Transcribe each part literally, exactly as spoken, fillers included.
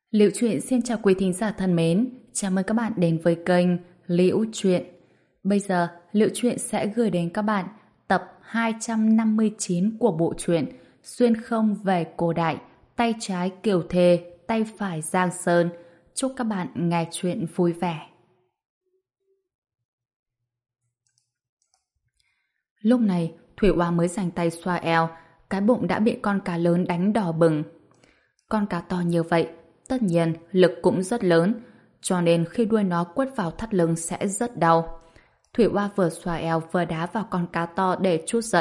Liễu Chuyện xin chào quý thính giả thân mến, chào mừng các bạn đến với kênh Liễu Chuyện. Bây giờ, Liễu Chuyện sẽ gửi đến các bạn tập hai trăm năm mươi chín của bộ truyện Xuyên không về cổ đại, tay trái Kiều Thề, tay phải Giang Sơn. Chúc các bạn nghe chuyện vui vẻ. Lúc này, Thủy Oa mới dành tay xoa eo, cái bụng đã bị con cá lớn đánh đỏ bừng. Con cá to như vậy, tất nhiên lực cũng rất lớn, cho nên khi đuôi nó quất vào thắt lưng sẽ rất đau. Thủy Oa vừa xoa eo vừa đá vào con cá to để trút giận.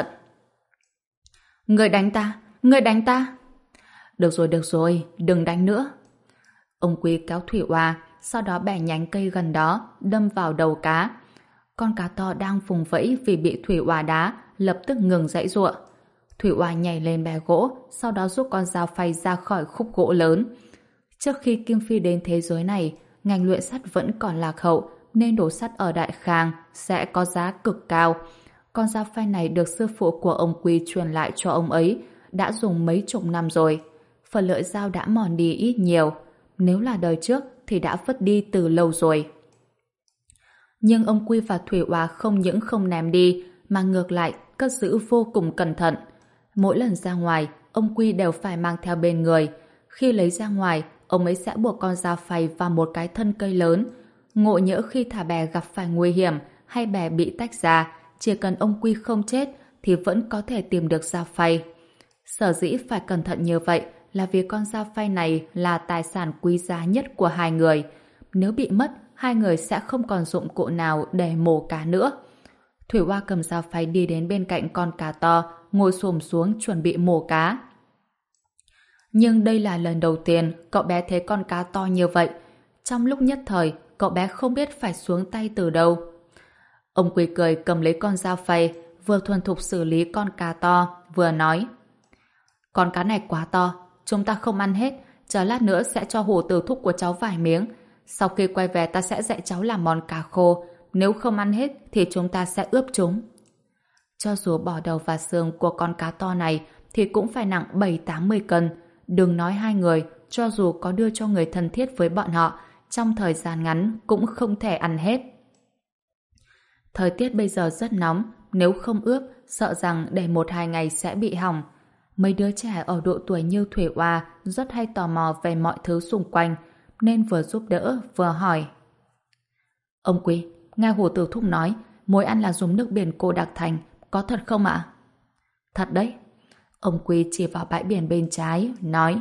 Người đánh ta! Người đánh ta! Được rồi, được rồi, đừng đánh nữa. Ông Quý kéo Thủy Oa, sau đó bẻ nhánh cây gần đó, đâm vào đầu cá. Con cá to đang vùng vẫy vì bị Thủy Oa đá, lập tức ngừng giãy giụa. Thủy Oa nhảy lên bè gỗ, sau đó rút con dao phay ra khỏi khúc gỗ lớn. Trước khi Kim Phi đến thế giới này, ngành luyện sắt vẫn còn lạc hậu, nên đồ sắt ở Đại Khang sẽ có giá cực cao. Con dao phay này được sư phụ của ông Quy truyền lại cho ông ấy, đã dùng mấy chục năm rồi. Phần lợi dao đã mòn đi ít nhiều, nếu là đời trước thì đã vứt đi từ lâu rồi. Nhưng ông Quy và Thủy Oa không những không ném đi, mà ngược lại cất giữ vô cùng cẩn thận. Mỗi lần ra ngoài, ông Quy đều phải mang theo bên người. Khi lấy ra ngoài, ông ấy sẽ buộc con dao phay vào một cái thân cây lớn. Ngộ nhỡ khi thả bè gặp phải nguy hiểm hay bè bị tách ra, chỉ cần ông Quy không chết thì vẫn có thể tìm được dao phay. Sở dĩ phải cẩn thận như vậy là vì con dao phay này là tài sản quý giá nhất của hai người. Nếu bị mất, hai người sẽ không còn dụng cụ nào để mổ cá nữa. Thủy Oa cầm dao phay đi đến bên cạnh con cá to, ngồi xổm xuống chuẩn bị mổ cá. Nhưng đây là lần đầu tiên cậu bé thấy con cá to như vậy. Trong lúc nhất thời, cậu bé không biết phải xuống tay từ đâu. Ông Quý cười cầm lấy con dao phay, vừa thuần thục xử lý con cá to, vừa nói: Con cá này quá to, chúng ta không ăn hết, chờ lát nữa sẽ cho hổ tử thúc của cháu vài miếng. Sau khi quay về ta sẽ dạy cháu làm món cá khô, nếu không ăn hết thì chúng ta sẽ ướp chúng. Cho dù bỏ đầu và xương của con cá to này thì cũng phải nặng bảy tám mươi cân. Đừng nói hai người, cho dù có đưa cho người thân thiết với bọn họ, trong thời gian ngắn cũng không thể ăn hết. Thời tiết bây giờ rất nóng, nếu không ướp, sợ rằng để một hai ngày sẽ bị hỏng. Mấy đứa trẻ ở độ tuổi như Thủy Oa rất hay tò mò về mọi thứ xung quanh, nên vừa giúp đỡ vừa hỏi. Ông Quý, nghe Hồ Tử Thúc nói, muối ăn là dùng nước biển cô đặc thành, có thật không ạ? Thật đấy. Ông Quý chỉ vào bãi biển bên trái, nói: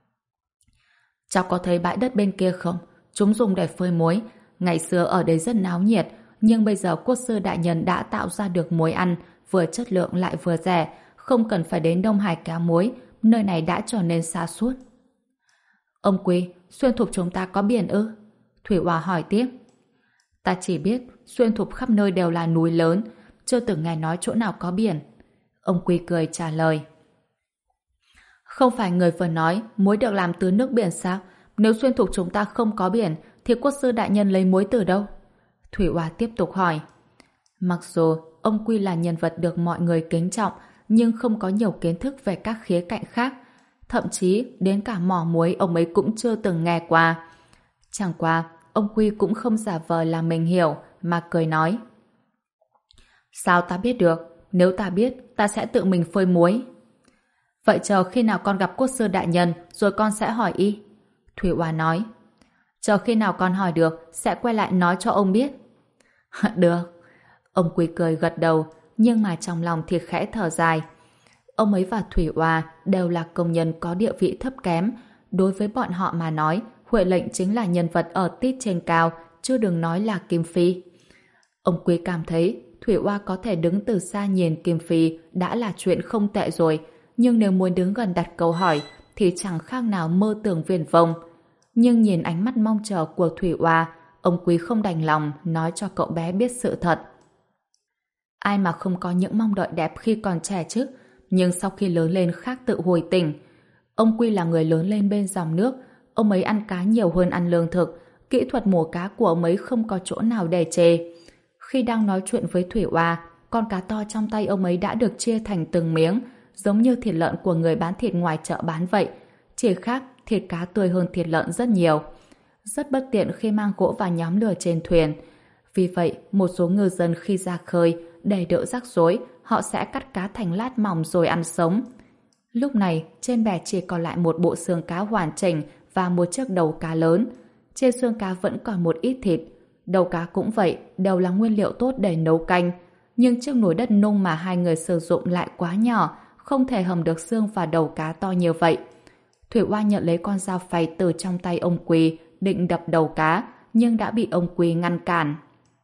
Cháu có thấy bãi đất bên kia không? Chúng dùng để phơi muối. Ngày xưa ở đây rất náo nhiệt, nhưng bây giờ quốc sư đại nhân đã tạo ra được muối ăn, vừa chất lượng lại vừa rẻ, không cần phải đến Đông Hải kéo muối, nơi này đã trở nên xa suốt. Ông Quý, xuyên thục chúng ta có biển ư? Thủy Oa hỏi tiếp. Ta chỉ biết xuyên thục khắp nơi đều là núi lớn, chưa từng nghe nói chỗ nào có biển. Ông Quý cười trả lời. Không phải người vừa nói muối được làm từ nước biển sao? Nếu xuyên thục chúng ta không có biển thì quốc sư đại nhân lấy muối từ đâu? Thủy Oa tiếp tục hỏi. Mặc dù ông Quy là nhân vật được mọi người kính trọng, nhưng không có nhiều kiến thức về các khía cạnh khác. Thậm chí đến cả mỏ muối ông ấy cũng chưa từng nghe qua. Chẳng qua, ông Quy cũng không giả vờ là mình hiểu, mà cười nói. Sao ta biết được? Nếu ta biết, ta sẽ tự mình phơi muối. Vậy chờ khi nào con gặp quốc sư đại nhân, rồi con sẽ hỏi y. Thủy Oa nói. Chờ khi nào con hỏi được, sẽ quay lại nói cho ông biết. Được. Ông Quý cười gật đầu, nhưng mà trong lòng thì khẽ thở dài. Ông ấy và Thủy Oa đều là công nhân có địa vị thấp kém. Đối với bọn họ mà nói, Huệ lệnh chính là nhân vật ở tít trên cao, chứ đừng nói là Kim Phi. Ông Quý cảm thấy Thủy Oa có thể đứng từ xa nhìn Kim Phi đã là chuyện không tệ rồi, nhưng nếu muốn đứng gần đặt câu hỏi thì chẳng khác nào mơ tưởng viển vông. Nhưng nhìn ánh mắt mong chờ của Thủy Oa, ông Quý không đành lòng nói cho cậu bé biết sự thật. Ai mà không có những mong đợi đẹp khi còn trẻ chứ, nhưng sau khi lớn lên khác tự hồi tỉnh. Ông Quy là người lớn lên bên dòng nước, ông ấy ăn cá nhiều hơn ăn lương thực, kỹ thuật mổ cá của ông ấy không có chỗ nào để chê. Khi đang nói chuyện với Thủy Oa, con cá to trong tay ông ấy đã được chia thành từng miếng, giống như thịt lợn của người bán thịt ngoài chợ bán vậy. Chỉ khác thịt cá tươi hơn thịt lợn rất nhiều. Rất bất tiện khi mang gỗ và nhóm lửa trên thuyền. Vì vậy, một số ngư dân khi ra khơi, để đỡ rắc rối, họ sẽ cắt cá thành lát mỏng rồi ăn sống. Lúc này, trên bè chỉ còn lại một bộ xương cá hoàn chỉnh và một chiếc đầu cá lớn. Trên xương cá vẫn còn một ít thịt. Đầu cá cũng vậy, đều là nguyên liệu tốt để nấu canh. Nhưng chiếc nồi đất nung mà hai người sử dụng lại quá nhỏ, không thể hầm được xương và đầu cá to như vậy. Thủy Oa nhận lấy con dao phay từ trong tay ông Quý, định đập đầu cá, nhưng đã bị ông Quý ngăn cản.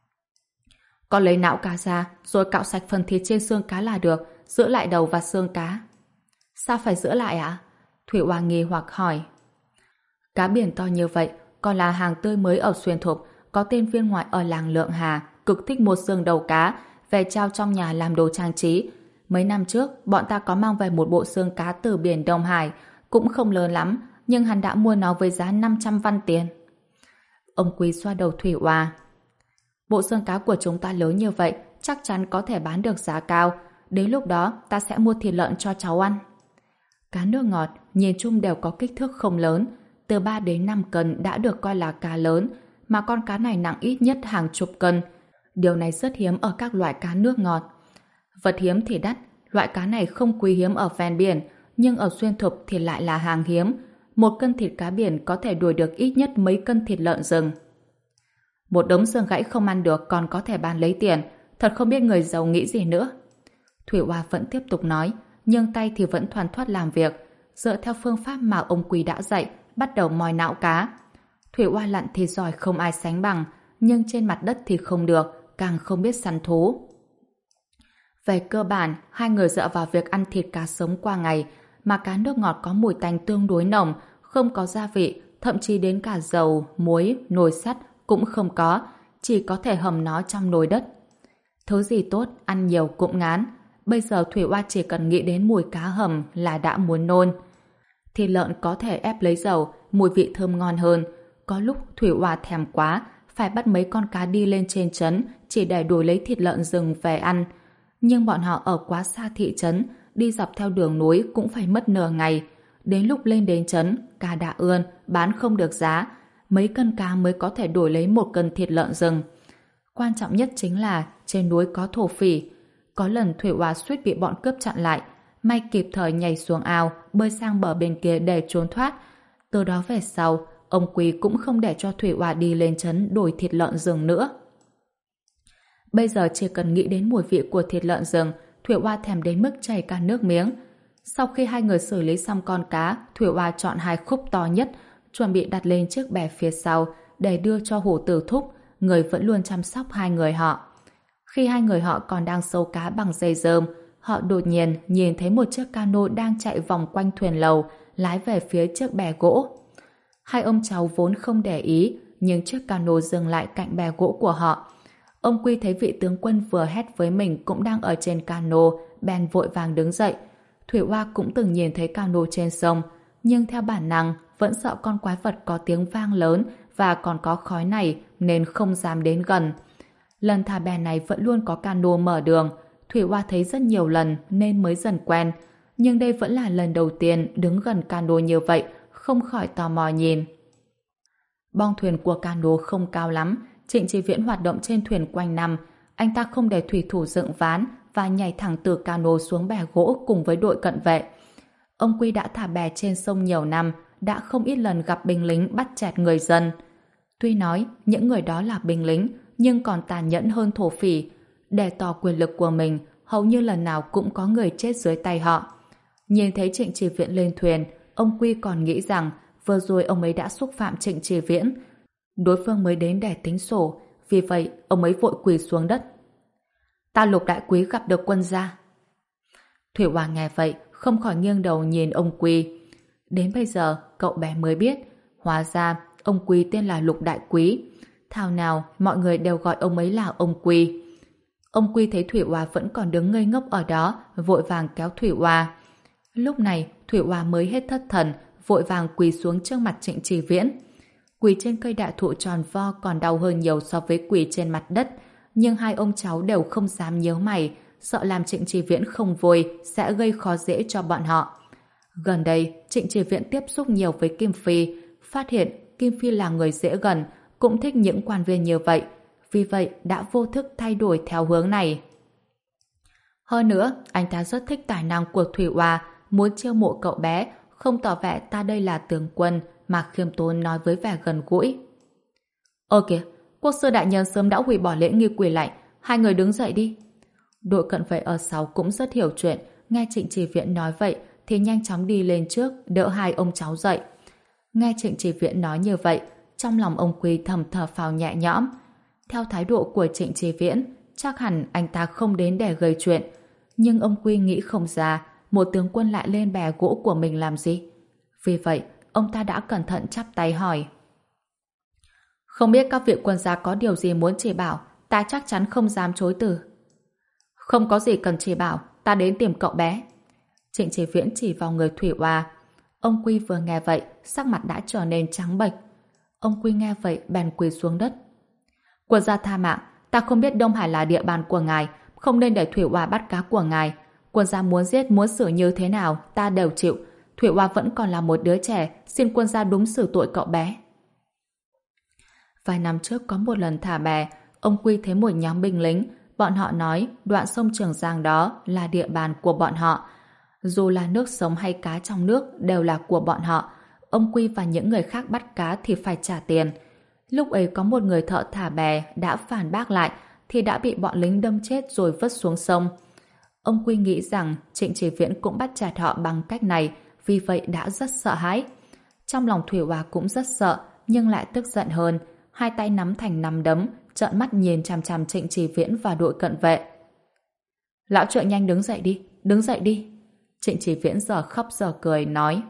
Con lấy não cá ra, rồi cạo sạch phần thịt trên xương cá là được, giữ lại đầu và xương cá. Sao phải giữ lại ạ? Thủy Oa nghi hoặc hỏi. Cá biển to như vậy, còn là hàng tươi mới ở Xuyên Thục, có tên viên ngoại ở làng Lượng Hà, cực thích mua xương đầu cá, về trao trong nhà làm đồ trang trí. Mấy năm trước, bọn ta có mang về một bộ xương cá từ biển Đông Hải, cũng không lớn lắm, nhưng hắn đã mua nó với giá năm trăm văn tiền. Ông Quý xoa đầu Thủy Oa. Bộ xương cá của chúng ta lớn như vậy, chắc chắn có thể bán được giá cao. Đến lúc đó, ta sẽ mua thịt lợn cho cháu ăn. Cá nước ngọt, nhìn chung đều có kích thước không lớn, từ ba đến năm cân đã được coi là cá lớn, mà con cá này nặng ít nhất hàng chục cân. Điều này rất hiếm ở các loại cá nước ngọt. Vật hiếm thì đắt, loại cá này không quý hiếm ở ven biển, nhưng ở Xuyên Thục thì lại là hàng hiếm. Một cân thịt cá biển có thể đuổi được ít nhất mấy cân thịt lợn rừng. Một đống xương gãy không ăn được còn có thể bán lấy tiền, thật không biết người giàu nghĩ gì nữa. Thủy Oa vẫn tiếp tục nói, nhưng tay thì vẫn thoăn thoắt làm việc, dựa theo phương pháp mà ông Quý đã dạy, bắt đầu moi não cá. Thủy Oa lặn thì giỏi không ai sánh bằng, nhưng trên mặt đất thì không được, càng không biết săn thú. Về cơ bản, hai người dựa vào việc ăn thịt cá sống qua ngày, mà cá nước ngọt có mùi tanh tương đối nồng, không có gia vị, thậm chí đến cả dầu, muối, nồi sắt cũng không có, chỉ có thể hầm nó trong nồi đất. Thứ gì tốt, ăn nhiều cũng ngán. Bây giờ Thủy Oa chỉ cần nghĩ đến mùi cá hầm là đã muốn nôn. Thịt lợn có thể ép lấy dầu, mùi vị thơm ngon hơn. Có lúc Thủy Oa thèm quá, phải bắt mấy con cá đi lên trên trấn chỉ để đổi lấy thịt lợn rừng về ăn. Nhưng bọn họ ở quá xa thị trấn, đi dọc theo đường núi cũng phải mất nửa ngày. Đến lúc lên đến trấn, cá đã ươn, bán không được giá. Mấy cân cá mới có thể đổi lấy một cân thịt lợn rừng. Quan trọng nhất chính là trên núi có thổ phỉ. Có lần Thủy Oa suýt bị bọn cướp chặn lại, may kịp thời nhảy xuống ao, bơi sang bờ bên kia để trốn thoát. Từ đó về sau, ông Quý cũng không để cho Thủy Oa đi lên trấn đổi thịt lợn rừng nữa. Bây giờ chỉ cần nghĩ đến mùi vị của thịt lợn rừng, Thủy Oa thèm đến mức chảy cả nước miếng. Sau khi hai người xử lý xong con cá, Thủy Oa chọn hai khúc to nhất, chuẩn bị đặt lên chiếc bè phía sau để đưa cho Hổ Tử Thúc, người vẫn luôn chăm sóc hai người họ. Khi hai người họ còn đang sâu cá bằng dây dơm, họ đột nhiên nhìn thấy một chiếc cano đang chạy vòng quanh thuyền lầu, lái về phía chiếc bè gỗ. Hai ông cháu vốn không để ý, nhưng chiếc cano dừng lại cạnh bè gỗ của họ. Ông Quy thấy vị tướng quân vừa hét với mình cũng đang ở trên cano, bèn vội vàng đứng dậy. Thủy Oa cũng từng nhìn thấy cano trên sông, nhưng theo bản năng vẫn sợ con quái vật có tiếng vang lớn và còn có khói này nên không dám đến gần. Lần thả bè này vẫn luôn có cano mở đường. Thủy Oa thấy rất nhiều lần nên mới dần quen, nhưng đây vẫn là lần đầu tiên đứng gần cano như vậy, không khỏi tò mò nhìn. Bong thuyền của cano không cao lắm, Trịnh Chí Viễn hoạt động trên thuyền quanh năm. Anh ta không để thủy thủ dựng ván và nhảy thẳng từ cano xuống bè gỗ cùng với đội cận vệ. Ông Quy đã thả bè trên sông nhiều năm, đã không ít lần gặp binh lính bắt chẹt người dân. Tuy nói những người đó là binh lính, nhưng còn tàn nhẫn hơn thổ phỉ. Để tỏ quyền lực của mình, hầu như lần nào cũng có người chết dưới tay họ. Nhìn thấy Trịnh Chí Viễn lên thuyền, ông Quy còn nghĩ rằng vừa rồi ông ấy đã xúc phạm Trịnh Chí Viễn. Đối phương mới đến để tính sổ, vì vậy ông ấy vội quỳ xuống đất. Ta Lục đại quý gặp được quân gia. Thủy Oa nghe vậy, không khỏi nghiêng đầu nhìn ông Quy. Đến bây giờ, cậu bé mới biết, hóa ra ông Quy tên là Lục đại quý. Thảo nào mọi người đều gọi ông ấy là ông Quy. Ông Quy thấy Thủy Oa vẫn còn đứng ngây ngốc ở đó, vội vàng kéo Thủy Oa. Lúc này, Thủy Oa mới hết thất thần, vội vàng quỳ xuống trước mặt Trịnh Chí Viễn. Quỳ trên cây đại thụ tròn vo còn đau hơn nhiều so với quỳ trên mặt đất, nhưng hai ông cháu đều không dám nhíu mày, sợ làm Trịnh Chí Viễn không vui sẽ gây khó dễ cho bọn họ. Gần đây, Trịnh Chỉ Viễn tiếp xúc nhiều với Kim Phi, phát hiện Kim Phi là người dễ gần, cũng thích những quan viên như vậy, vì vậy đã vô thức thay đổi theo hướng này. Hơn nữa, anh ta rất thích tài năng của Thủy Oa, muốn chiêu mộ cậu bé, không tỏ vẻ ta đây là tướng quân, mà khiêm tốn nói với vẻ gần gũi. Ơ kìa, quốc sư đại nhân sớm đã hủy bỏ lễ nghi quỳ lạy, hai người đứng dậy đi. Đội cận vệ ở sau cũng rất hiểu chuyện, nghe Trịnh Chỉ Viễn nói vậy thì nhanh chóng đi lên trước đỡ hai ông cháu dậy. Nghe Trịnh Chỉ Viễn nói như vậy, trong lòng ông Quy thầm thở phào nhẹ nhõm. Theo thái độ của Trịnh Chỉ Viễn, chắc hẳn anh ta không đến để gây chuyện. Nhưng ông Quy nghĩ không ra một tướng quân lại lên bè gỗ của mình làm gì. Vì vậy, ông ta đã cẩn thận chắp tay hỏi. Không biết các vị quân gia có điều gì muốn chỉ bảo, ta chắc chắn không dám chối từ. Không có gì cần chỉ bảo, ta đến tìm cậu bé. Trịnh Chỉ Viễn chỉ vào người Thủy Oa. Ông Quy vừa nghe vậy, sắc mặt đã trở nên trắng bệch. Ông Quy nghe vậy bèn quỳ xuống đất. Quân gia tha mạng, ta không biết Đông Hải là địa bàn của ngài, không nên để Thủy Oa bắt cá của ngài. Quân gia muốn giết muốn xử như thế nào, ta đều chịu. Thủy Oa vẫn còn là một đứa trẻ, xin quân gia đúng xử tội cậu bé. Vài năm trước có một lần thả bè, ông Quy thấy một nhóm binh lính, bọn họ nói đoạn sông Trường Giang đó là địa bàn của bọn họ. Dù là nước sống hay cá trong nước đều là của bọn họ. Ông Quy và những người khác bắt cá thì phải trả tiền. Lúc ấy có một người thợ thả bè đã phản bác lại thì đã bị bọn lính đâm chết rồi vứt xuống sông. Ông Quy nghĩ rằng Trịnh Chỉ Viễn cũng bắt chẹt họ bằng cách này, vì vậy đã rất sợ hãi. Trong lòng Thủy Oa cũng rất sợ, nhưng lại tức giận hơn. Hai tay nắm thành nắm đấm, trợn mắt nhìn chằm chằm Trịnh Chỉ Viễn và đội cận vệ. Lão trượng nhanh đứng dậy đi, đứng dậy đi. Trịnh Chỉ Viễn giờ khóc giờ cười nói.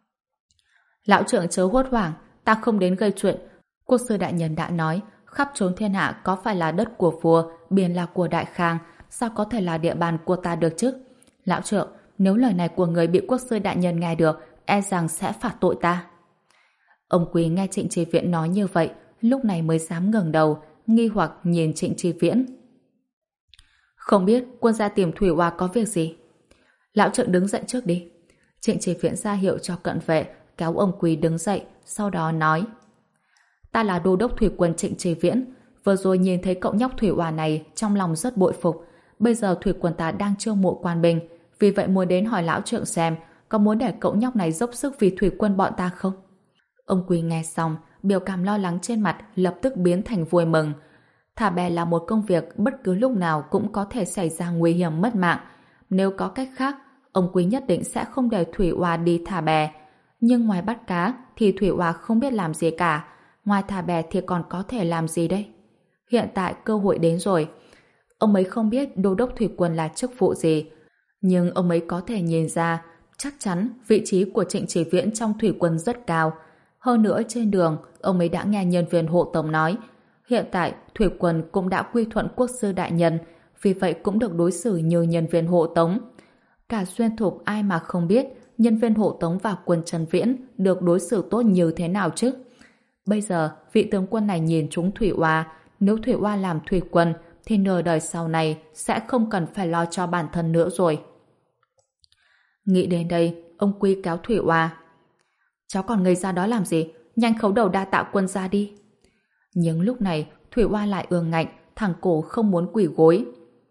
Lão trượng chớ hốt hoảng, ta không đến gây chuyện. Quốc sư đại nhân đã nói, khắp chốn thiên hạ có phải là đất của vua, biển là của Đại Khang, sao có thể là địa bàn của ta được chứ? Lão trượng, nếu lời này của người bị quốc sư đại nhân nghe được, e rằng sẽ phạt tội ta. Ông Quý nghe Trịnh Chỉ Viễn nói như vậy, lúc này mới dám ngẩng đầu, nghi hoặc nhìn Trịnh Chỉ Viễn. Không biết quân gia tìm Thủy Oa có việc gì? Lão trượng đứng dậy trước đi. Trịnh Chỉ Viễn ra hiệu cho cận vệ, kéo ông Quý đứng dậy, sau đó nói. Ta là đô đốc thủy quân Trịnh Chỉ Viễn, vừa rồi nhìn thấy cậu nhóc Thủy Oa này trong lòng rất bội phục. Bây giờ thủy quân ta đang chiêu mộ quan binh, vì vậy muốn đến hỏi lão trượng xem có muốn để cậu nhóc này dốc sức vì thủy quân bọn ta không? Ông Quý nghe xong, biểu cảm lo lắng trên mặt lập tức biến thành vui mừng. Thả bè là một công việc bất cứ lúc nào cũng có thể xảy ra nguy hiểm mất mạng. Nếu có cách khác, ông Quý nhất định sẽ không để Thủy Oa đi thả bè. Nhưng ngoài bắt cá thì Thủy Oa không biết làm gì cả. Ngoài thả bè thì còn có thể làm gì đây? Hiện tại cơ hội đến rồi. Ông ấy không biết đô đốc thủy quân là chức vụ gì, nhưng ông ấy có thể nhìn ra chắc chắn vị trí của Trịnh Chỉ Viễn trong thủy quân rất cao. Hơn nữa trên đường, ông ấy đã nghe nhân viên hộ tống nói hiện tại thủy quân cũng đã quy thuận quốc sư đại nhân, vì vậy cũng được đối xử như nhân viên hộ tống. Cả Xuyên Thục ai mà không biết nhân viên hộ tống và quân Trần Viễn được đối xử tốt như thế nào chứ? Bây giờ, vị tướng quân này nhìn trúng Thủy Oa, nếu Thủy Oa làm thủy quân thì nửa đời sau này sẽ không cần phải lo cho bản thân nữa rồi. Nghĩ đến đây, ông Quy kéo Thủy Oa. Cháu còn ngây ra đó làm gì? Nhanh khấu đầu đa tạ quân ra đi. Nhưng lúc này, Thủy Oa lại ương ngạnh, thẳng cổ không muốn quỳ gối.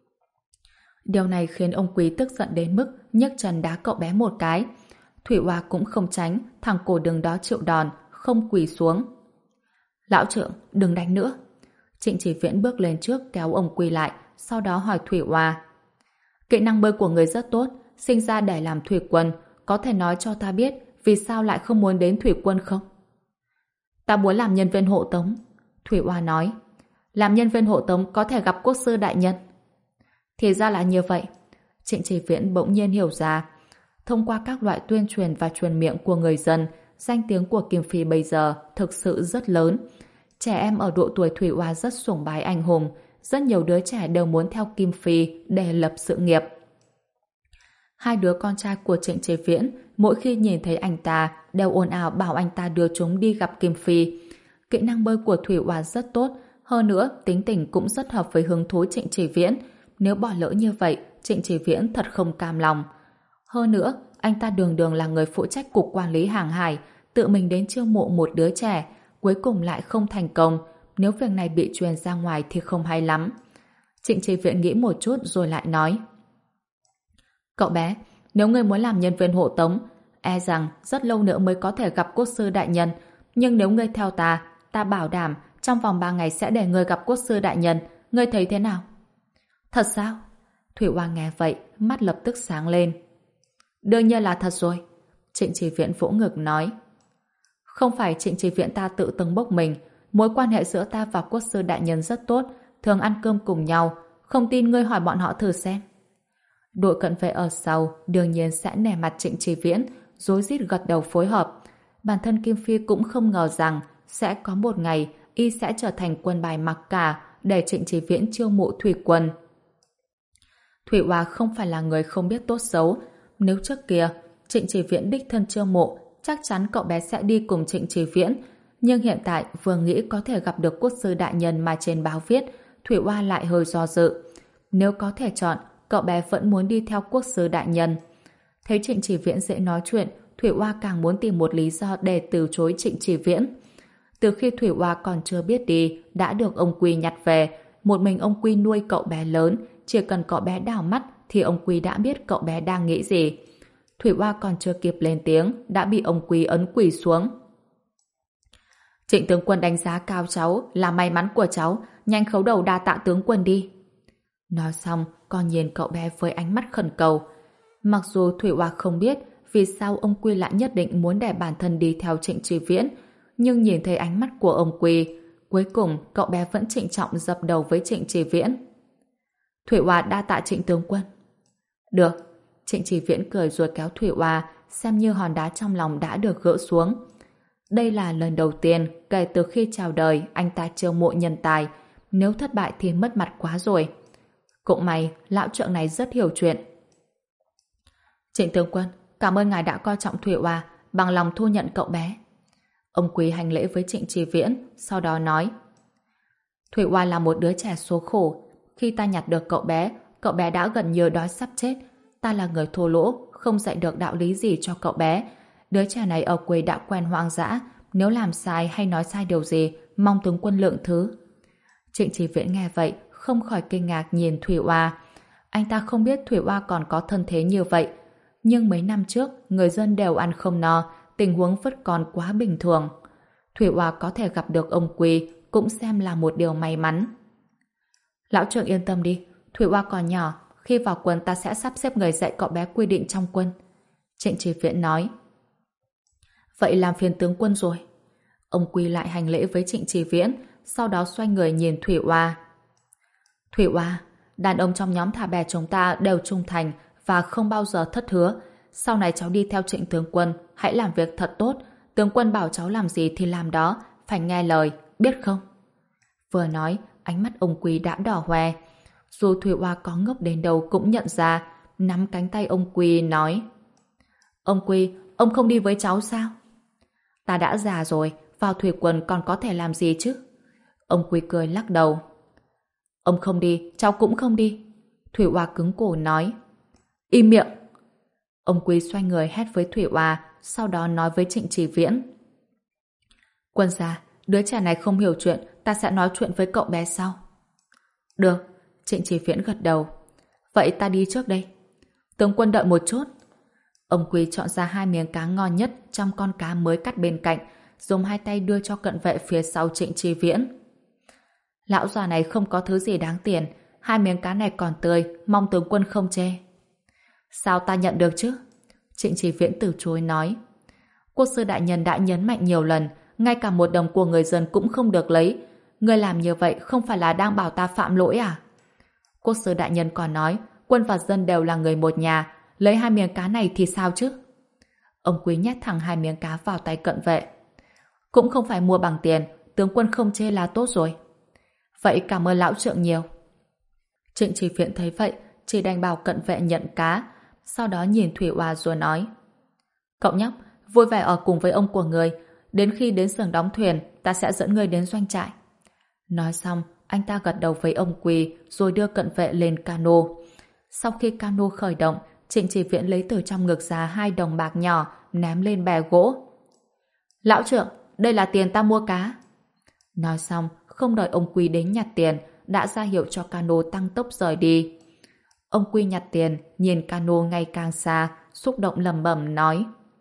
Điều này khiến ông Quý tức giận đến mức nhấc chân đá cậu bé một cái. Thủy Oa cũng không tránh, thẳng cổ đứng đó chịu đòn, không quỳ xuống. Lão trượng, đừng đánh nữa. Trịnh Chỉ Viễn bước lên trước kéo ông Quy lại, sau đó hỏi Thủy Oa. Kỹ năng bơi của người rất tốt, sinh ra để làm thủy quân, có thể nói cho ta biết vì sao lại không muốn đến thủy quân không? Ta muốn làm nhân viên hộ tống. Thủy Oa nói. Làm nhân viên hộ tống có thể gặp quốc sư đại nhân. Thì ra là như vậy. Trịnh Chỉ Viễn bỗng nhiên hiểu ra. Thông qua các loại tuyên truyền và truyền miệng của người dân, danh tiếng của Kim Phi bây giờ thực sự rất lớn. Trẻ em ở độ tuổi Thủy Oa rất sùng bái anh hùng, rất nhiều đứa trẻ đều muốn theo Kim Phi để lập sự nghiệp. Hai đứa con trai của Trịnh Chỉ Viễn mỗi khi nhìn thấy anh ta đều ồn ào bảo anh ta đưa chúng đi gặp Kim Phi. Kỹ năng bơi của Thủy Oa rất tốt, hơn nữa tính tình cũng rất hợp với hứng thú Trịnh Chỉ Viễn. Nếu bỏ lỡ như vậy, Trịnh Chỉ Viễn thật không cam lòng. Hơn nữa, anh ta đường đường là người phụ trách cục quản lý hàng hải, tự mình đến chiêu mộ một đứa trẻ, cuối cùng lại không thành công. Nếu việc này bị truyền ra ngoài thì không hay lắm. Trịnh Chỉ Viễn nghĩ một chút rồi lại nói: Cậu bé, nếu ngươi muốn làm nhân viên hộ tống, e rằng rất lâu nữa mới có thể gặp quốc sư đại nhân. Nhưng nếu ngươi theo ta, ta bảo đảm trong vòng ba ngày sẽ để ngươi gặp quốc sư đại nhân. Ngươi thấy thế nào? Thật sao? Thủy Oa nghe vậy, mắt lập tức sáng lên. Đương nhiên là thật rồi. Trịnh Chỉ Viễn vỗ ngực nói. Không phải Trịnh Chỉ Viễn ta tự tâng bốc mình. Mối quan hệ giữa ta và quốc sư đại nhân rất tốt, thường ăn cơm cùng nhau. Không tin ngươi hỏi bọn họ thử xem. Đội cận vệ ở sau đương nhiên sẽ nể mặt Trịnh Chỉ Viễn, rối rít gật đầu phối hợp. Bản thân Kim Phi cũng không ngờ rằng sẽ có một ngày y sẽ trở thành quân bài mặc cả để Trịnh Chỉ Viễn chiêu mộ thủy quân. Thủy Oa không phải là người không biết tốt xấu. Nếu trước kia Trịnh Chỉ Viễn đích thân chiêu mộ, chắc chắn cậu bé sẽ đi cùng Trịnh Chỉ Viễn. Nhưng hiện tại vừa nghĩ có thể gặp được quốc sư đại nhân mà trên báo viết, Thủy Oa lại hơi do dự. Nếu có thể chọn, cậu bé vẫn muốn đi theo quốc sư đại nhân. Thấy Trịnh Chỉ Viễn dễ nói chuyện, Thủy Oa càng muốn tìm một lý do để từ chối Trịnh Chỉ Viễn. Từ khi Thủy Oa còn chưa biết đi, đã được ông Quy nhặt về. Một mình ông Quy nuôi cậu bé lớn, chỉ cần cậu bé đảo mắt thì ông Quy đã biết cậu bé đang nghĩ gì. Thủy Oa còn chưa kịp lên tiếng, đã bị ông Quy ấn quỳ xuống. Trịnh tướng quân đánh giá cao cháu, là may mắn của cháu, nhanh khấu đầu đa tạ tướng quân đi. Nói xong, còn nhìn cậu bé với ánh mắt khẩn cầu. Mặc dù Thủy Oa không biết vì sao ông Quy lại nhất định muốn để bản thân đi theo Trịnh Chỉ Viễn, nhưng nhìn thấy ánh mắt của ông Quy, cuối cùng cậu bé vẫn trịnh trọng dập đầu với Trịnh Chỉ Viễn. Thủy Oa đa tạ Trịnh tướng quân. Được. Trịnh Chỉ Viễn cười rồi kéo Thủy Oa, xem như hòn đá trong lòng đã được gỡ xuống. Đây là lần đầu tiên kể từ khi chào đời anh ta chiêu mộ nhân tài, nếu thất bại thì mất mặt quá rồi. Cũng may lão trượng này rất hiểu chuyện. Trịnh tướng quân, cảm ơn ngài đã coi trọng Thủy Oa, bằng lòng thu nhận cậu bé. Ông Quý hành lễ với Trịnh Chỉ Viễn, sau đó nói: Thủy Oa là một đứa trẻ số khổ. Khi ta nhặt được cậu bé, cậu bé đã gần như đói sắp chết. Ta là người thô lỗ, không dạy được đạo lý gì cho cậu bé. Đứa trẻ này ở quê đã quen hoang dã, nếu làm sai hay nói sai điều gì, mong tướng quân lượng thứ. Trịnh Chỉ Viễn nghe vậy, không khỏi kinh ngạc nhìn Thủy Oa. Anh ta không biết Thủy Oa còn có thân thế như vậy. Nhưng mấy năm trước, người dân đều ăn không no, tình huống vẫn còn quá bình thường. Thủy Oa có thể gặp được ông Quy cũng xem là một điều may mắn. Lão trưởng yên tâm đi, Thủy Oa còn nhỏ, khi vào quân ta sẽ sắp xếp người dạy cậu bé quy định trong quân. Trịnh Chỉ Viễn nói. Vậy làm phiền tướng quân rồi. Ông Quy lại hành lễ với Trịnh Chỉ Viễn, sau đó xoay người nhìn Thủy Oa. Thủy Oa, đàn ông trong nhóm thả bè chúng ta đều trung thành và không bao giờ thất hứa. Sau này cháu đi theo Trịnh tướng quân, hãy làm việc thật tốt. Tướng quân bảo cháu làm gì thì làm đó, phải nghe lời, biết không? Vừa nói, ánh mắt ông Quy đã đỏ hoe. Dù Thủy Oa có ngốc đến đâu cũng nhận ra, nắm cánh tay ông Quy nói: Ông Quy, ông không đi với cháu sao? Ta đã già rồi, vào thủy quân còn có thể làm gì chứ? Ông Quy cười lắc đầu. Ông không đi, cháu cũng không đi. Thủy Oa cứng cổ nói. Im miệng! Ông Quy xoay người hét với Thủy Oa, sau đó nói với Trịnh Chỉ Viễn. Quân gia, đứa trẻ này không hiểu chuyện, ta sẽ nói chuyện với cậu bé sau. Được, Trịnh Chỉ Viễn gật đầu. Vậy ta đi trước đây. Tướng quân đợi một chút. Ông Quy chọn ra hai miếng cá ngon nhất trong con cá mới cắt bên cạnh, dùng hai tay đưa cho cận vệ phía sau Trịnh Chỉ Viễn. Lão già này không có thứ gì đáng tiền, hai miếng cá này còn tươi, mong tướng quân không chê. Sao ta nhận được chứ? Trịnh Chỉ Viễn từ chối nói. Quốc sư đại nhân đã nhấn mạnh nhiều lần, ngay cả một đồng của người dân cũng không được lấy. Người làm như vậy không phải là đang bảo ta phạm lỗi à? Quốc sư đại nhân còn nói, quân và dân đều là người một nhà, lấy hai miếng cá này thì sao chứ? Ông Quý nhét thẳng hai miếng cá vào tay cận vệ. Cũng không phải mua bằng tiền, tướng quân không chê là tốt rồi. Vậy cảm ơn lão trượng nhiều. Trịnh Chỉ Viễn thấy vậy, chỉ đành bảo cận vệ nhận cá, sau đó nhìn Thủy Oa rồi nói: Cậu nhóc, vui vẻ ở cùng với ông của người, đến khi đến xưởng đóng thuyền, ta sẽ dẫn ngươi đến doanh trại. Nói xong, anh ta gật đầu với ông Quỳ rồi đưa cận vệ lên cano. Sau khi cano khởi động, Trịnh Chỉ Viễn lấy từ trong ngực ra hai đồng bạc nhỏ, ném lên bè gỗ. Lão trưởng, đây là tiền ta mua cá. Nói xong, không đợi ông Quy đến nhặt tiền, đã ra hiệu cho cano tăng tốc rời đi. Ông Quy nhặt tiền, nhìn cano ngày càng xa, xúc động lẩm bẩm nói: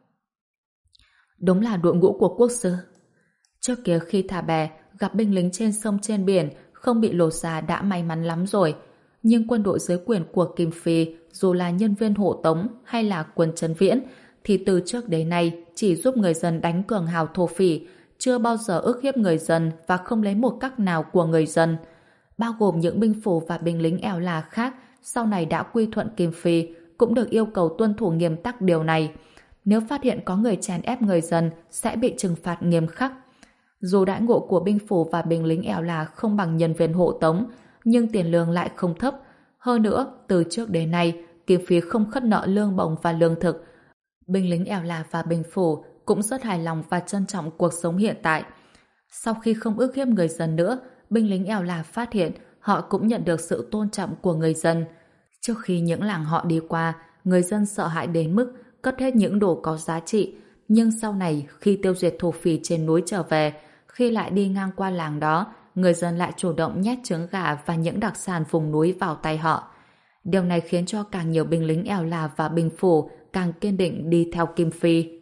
đúng là đội ngũ của quốc sư. Trước kia khi thả bè, gặp binh lính trên sông trên biển, không bị lột da đã may mắn lắm rồi. Nhưng quân đội dưới quyền của Kim Phi, dù là nhân viên hộ tống hay là quân Trấn Viễn, thì từ trước đến nay chỉ giúp người dân đánh cường hào thổ phỉ, chưa bao giờ ức hiếp người dân và không lấy một cách nào của người dân. Bao gồm những binh phủ và binh lính eo là khác, sau này đã quy thuận Kim Phi, cũng được yêu cầu tuân thủ nghiêm tắc điều này. Nếu phát hiện có người chèn ép người dân, sẽ bị trừng phạt nghiêm khắc. Dù đãi ngộ của binh phủ và binh lính eo là không bằng nhân viên hộ tống, nhưng tiền lương lại không thấp. Hơn nữa, từ trước đến nay, Kim Phi không khất nợ lương bổng và lương thực. Binh lính eo là và binh phủ cũng rất hài lòng và trân trọng cuộc sống hiện tại. Sau khi không ức hiếp người dân nữa, binh lính eo là phát hiện họ cũng nhận được sự tôn trọng của người dân. Trước khi những làng họ đi qua, người dân sợ hãi đến mức cất hết những đồ có giá trị, nhưng sau này khi tiêu diệt thổ phỉ trên núi trở về, khi lại đi ngang qua làng đó, người dân lại chủ động nhét trứng gà và những đặc sản vùng núi vào tay họ. Điều này khiến cho càng nhiều binh lính eo là và binh phủ càng kiên định đi theo Kim Phi.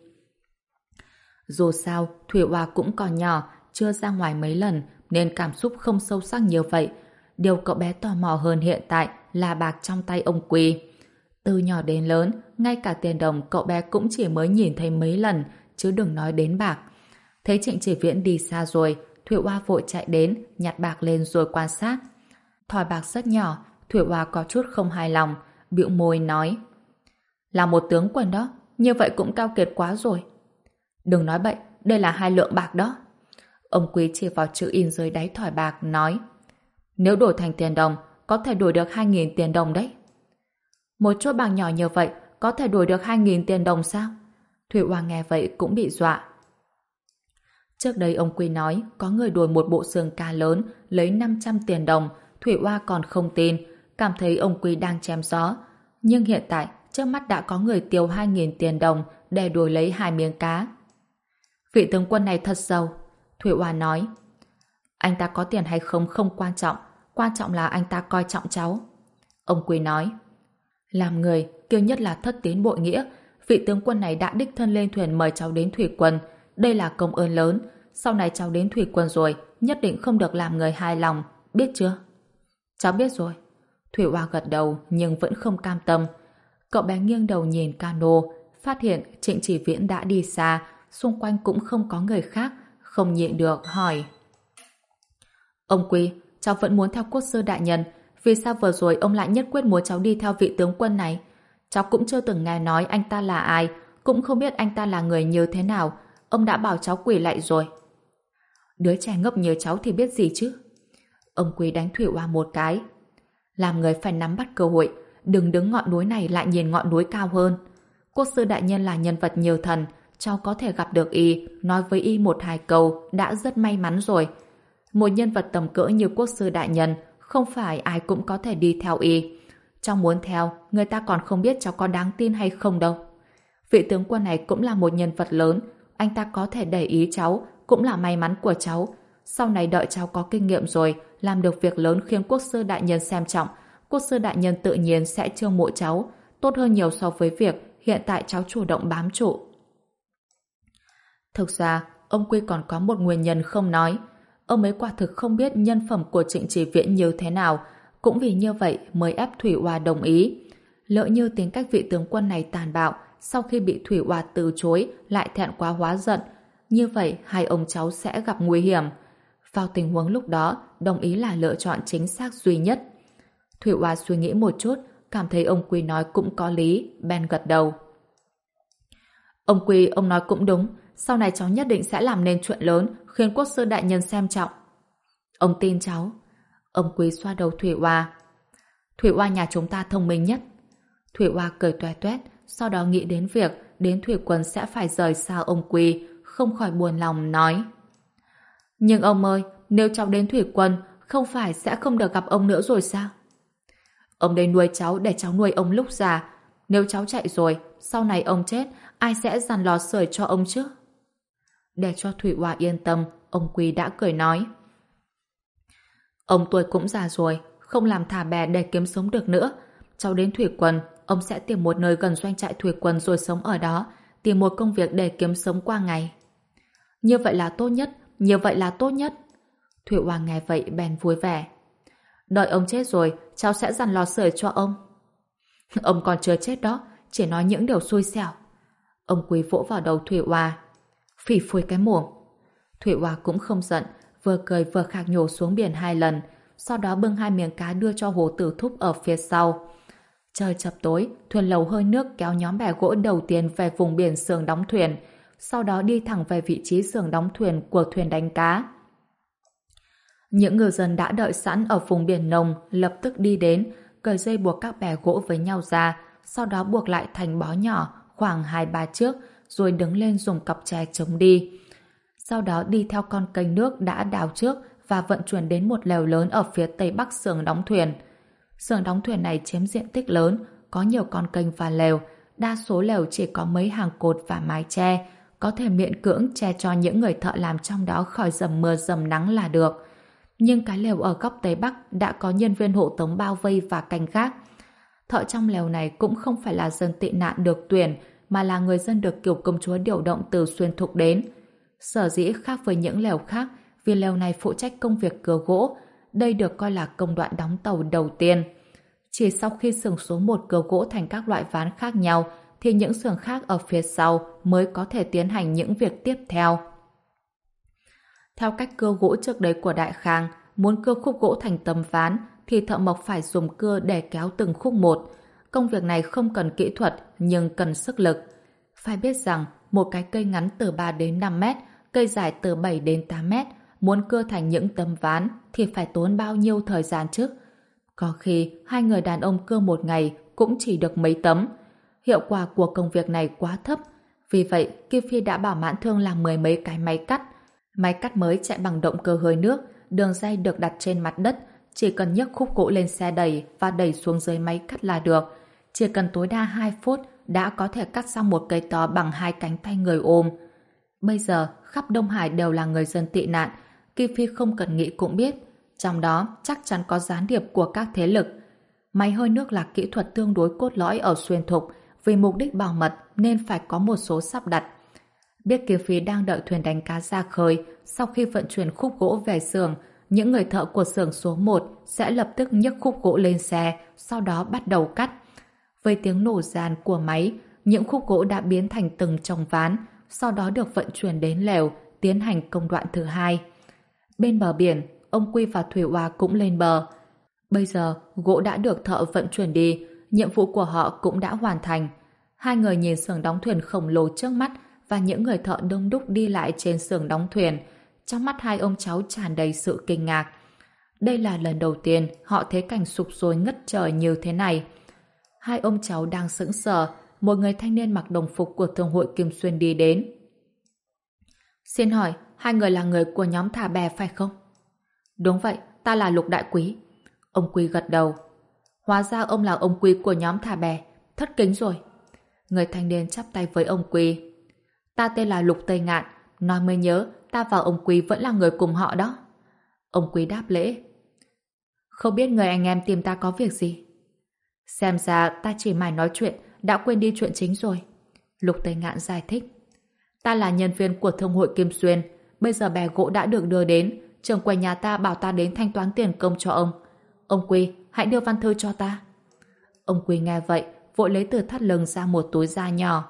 Dù sao, Thủy Oa cũng còn nhỏ, chưa ra ngoài mấy lần nên cảm xúc không sâu sắc như vậy. Điều cậu bé tò mò hơn hiện tại là bạc trong tay ông Quy. Từ nhỏ đến lớn, ngay cả tiền đồng cậu bé cũng chỉ mới nhìn thấy mấy lần, chứ đừng nói đến bạc. Thấy Trịnh Chỉ Viễn đi xa rồi, Thủy Oa vội chạy đến, nhặt bạc lên rồi quan sát. Thỏi bạc rất nhỏ, Thủy Oa có chút không hài lòng, bĩu môi nói: là một tướng quân đó, như vậy cũng cao kiệt quá rồi. Đừng nói bậy, đây là hai lượng bạc đó. Ông Quý chỉ vào chữ in dưới đáy thỏi bạc, nói: nếu đổi thành tiền đồng, có thể đổi được hai nghìn tiền đồng đấy. Một chút bạc nhỏ như vậy, có thể đổi được hai nghìn tiền đồng sao? Thủy Oa nghe vậy cũng bị dọa. Trước đây ông Quý nói có người đổi một bộ xương cá lớn lấy năm trăm tiền đồng, Thủy Oa còn không tin, cảm thấy ông Quý đang chém gió. Nhưng hiện tại, trước mắt đã có người tiêu hai nghìn tiền đồng để đổi lấy hai miếng cá. Vị tướng quân này thật giàu, Thủy Oa nói. Anh ta có tiền hay không không quan trọng, quan trọng là anh ta coi trọng cháu. Ông Quý nói. Làm người, kiêu nhất là thất tín bội nghĩa. Vị tướng quân này đã đích thân lên thuyền mời cháu đến thủy quân. Đây là công ơn lớn. Sau này cháu đến thủy quân rồi, nhất định không được làm người hài lòng, biết chưa? Cháu biết rồi. Thủy Oa gật đầu nhưng vẫn không cam tâm. Cậu bé nghiêng đầu nhìn cano, phát hiện Trịnh Chỉ Viễn đã đi xa, xung quanh cũng không có người khác, không nhịn được hỏi. Ông Quý, cháu vẫn muốn theo quốc sư đại nhân, vì sao vừa rồi ông lại nhất quyết muốn cháu đi theo vị tướng quân này? Cháu cũng chưa từng nghe nói anh ta là ai, cũng không biết anh ta là người như thế nào, ông đã bảo cháu quỳ lạy rồi. Đứa trẻ ngốc như cháu thì biết gì chứ? Ông Quý đánh Thủy Oa một cái. Làm người phải nắm bắt cơ hội, đừng đứng ngọn núi này lại nhìn ngọn núi cao hơn. Quốc sư đại nhân là nhân vật nhiều thần, cháu có thể gặp được y, nói với y một hai câu đã rất may mắn rồi. Một nhân vật tầm cỡ như quốc sư đại nhân, không phải ai cũng có thể đi theo y. Cháu muốn theo, người ta còn không biết cháu có đáng tin hay không đâu. Vị tướng quân này cũng là một nhân vật lớn, anh ta có thể để ý cháu, cũng là may mắn của cháu. Sau này đợi cháu có kinh nghiệm rồi, làm được việc lớn khiến quốc sư đại nhân xem trọng, quốc sư đại nhân tự nhiên sẽ chiêu mộ cháu, tốt hơn nhiều so với việc hiện tại cháu chủ động bám trụ. Thực ra, ông Quy còn có một nguyên nhân không nói. Ông ấy quả thực không biết nhân phẩm của Trịnh Chỉ Viễn như thế nào, cũng vì như vậy mới ép Thủy Oa đồng ý. Lỡ như tính cách vị tướng quân này tàn bạo, sau khi bị Thủy Oa từ chối lại thẹn quá hóa giận, như vậy hai ông cháu sẽ gặp nguy hiểm. Vào tình huống lúc đó, đồng ý là lựa chọn chính xác duy nhất. Thủy Oa suy nghĩ một chút, cảm thấy ông Quy nói cũng có lý, bèn gật đầu. Ông Quy, ông nói cũng đúng, sau này cháu nhất định sẽ làm nên chuyện lớn, khiến quốc sư đại nhân xem trọng. Ông tin cháu. Ông Quý xoa đầu Thủy Oa. Thủy Oa nhà chúng ta thông minh nhất. Thủy Oa cười toe toét, sau đó nghĩ đến việc đến thủy quân sẽ phải rời xa ông Quý, không khỏi buồn lòng nói. Nhưng ông ơi, nếu cháu đến thủy quân, không phải sẽ không được gặp ông nữa rồi sao? Ông đây nuôi cháu để cháu nuôi ông lúc già. Nếu cháu chạy rồi, sau này ông chết, ai sẽ dàn lò sưởi cho ông chứ? Để cho Thủy Oa yên tâm, ông Quý đã cười nói. Ông tuổi cũng già rồi, không làm thả bè để kiếm sống được nữa. Cháu đến thủy quân, ông sẽ tìm một nơi gần doanh trại thủy quân rồi sống ở đó, tìm một công việc để kiếm sống qua ngày. Như vậy là tốt nhất, như vậy là tốt nhất. Thủy Oa nghe vậy bèn vui vẻ. Đợi ông chết rồi, cháu sẽ dằn lò sưởi cho ông. Ông còn chưa chết đó, chỉ nói những điều xui xẻo. Ông Quý vỗ vào đầu Thủy Oa. Phỉ phui cái mồm. Thủy Oa cũng không giận, vừa cười vừa khạc nhổ xuống biển hai lần, sau đó bưng hai miếng cá đưa cho Hồ Tử Thúc ở phía sau. Trời chập tối, thuyền lầu hơi nước kéo nhóm bè gỗ đầu tiên về vùng biển xưởng đóng thuyền, sau đó đi thẳng về vị trí xưởng đóng thuyền của thuyền đánh cá. Những ngư dân đã đợi sẵn ở vùng biển nông lập tức đi đến, cởi dây buộc các bè gỗ với nhau ra, sau đó buộc lại thành bó nhỏ khoảng hai ba chiếc, rồi đứng lên dùng cọc tre chống đi. Sau đó đi theo con kênh nước đã đào trước và vận chuyển đến một lều lớn ở phía tây bắc xưởng đóng thuyền. Xưởng đóng thuyền này chiếm diện tích lớn, có nhiều con kênh và lều, đa số lều chỉ có mấy hàng cột và mái che, có thể miễn cưỡng che cho những người thợ làm trong đó khỏi dầm mưa dầm nắng là được. Nhưng cái lều ở góc tây bắc đã có nhân viên hộ tống bao vây và canh gác. Thợ trong lều này cũng không phải là dân tị nạn được tuyển, mà là người dân được Kiều Công Chúa điều động từ xuyên thục đến. Sở dĩ khác với những lều khác, vì lều này phụ trách công việc cưa gỗ, đây được coi là công đoạn đóng tàu đầu tiên. Chỉ sau khi xưởng số một cưa gỗ thành các loại ván khác nhau, thì những xưởng khác ở phía sau mới có thể tiến hành những việc tiếp theo. Theo cách cưa gỗ trước đấy của Đại Khang, muốn cưa khúc gỗ thành tấm ván, thì thợ mộc phải dùng cưa để kéo từng khúc một. Công việc này không cần kỹ thuật, nhưng cần sức lực. Phải biết rằng, một cái cây ngắn từ ba đến năm mét, cây dài từ bảy đến tám mét, muốn cưa thành những tấm ván thì phải tốn bao nhiêu thời gian chứ? Có khi, hai người đàn ông cưa một ngày cũng chỉ được mấy tấm. Hiệu quả của công việc này quá thấp. Vì vậy, Kim Phi đã bảo Mãn Thương làm mười mấy cái máy cắt. Máy cắt mới chạy bằng động cơ hơi nước, đường ray được đặt trên mặt đất, chỉ cần nhấc khúc gỗ lên xe đẩy và đẩy xuống dưới máy cắt là được. Chỉ cần tối đa hai phút đã có thể cắt xong một cây to bằng hai cánh tay người ôm. Bây giờ, khắp Đông Hải đều là người dân tị nạn, Kim Phi không cần nghĩ cũng biết. Trong đó, chắc chắn có gián điệp của các thế lực. Máy hơi nước là kỹ thuật tương đối cốt lõi ở xuyên thục, vì mục đích bảo mật nên phải có một số sắp đặt. Biết Kim Phi đang đợi thuyền đánh cá ra khơi, sau khi vận chuyển khúc gỗ về xưởng, những người thợ của xưởng số một sẽ lập tức nhấc khúc gỗ lên xe, sau đó bắt đầu cắt. Với tiếng nổ giàn của máy, những khúc gỗ đã biến thành từng chồng ván, sau đó được vận chuyển đến lều, tiến hành công đoạn thứ hai. Bên bờ biển, ông Quy và Thủy Oa cũng lên bờ. Bây giờ, gỗ đã được thợ vận chuyển đi, nhiệm vụ của họ cũng đã hoàn thành. Hai người nhìn xưởng đóng thuyền khổng lồ trước mắt và những người thợ đông đúc đi lại trên xưởng đóng thuyền. Trong mắt hai ông cháu tràn đầy sự kinh ngạc. Đây là lần đầu tiên họ thấy cảnh sụp sôi ngất trời như thế này. Hai ông cháu đang sững sờ, một người thanh niên mặc đồng phục của Thương hội Kim Xuyên đi đến. Xin hỏi, hai người là người của nhóm thả bè phải không? Đúng vậy, ta là Lục Đại Quý. Ông Quý gật đầu. Hóa ra ông là ông Quý của nhóm thả bè, thất kính rồi. Người thanh niên chắp tay với ông Quý. Ta tên là Lục Tây Ngạn, nói mới nhớ, ta và ông Quý vẫn là người cùng họ đó. Ông Quý đáp lễ. Không biết người anh em tìm ta có việc gì? Xem ra ta chỉ mải nói chuyện, đã quên đi chuyện chính rồi. Lục Tây Ngạn giải thích. Ta là nhân viên của Thương hội Kim Xuyên, bây giờ bè gỗ đã được đưa đến, trưởng quầy nhà ta bảo ta đến thanh toán tiền công cho ông. Ông Quý, hãy đưa văn thư cho ta. Ông Quý nghe vậy, vội lấy từ thắt lưng ra một túi da nhỏ.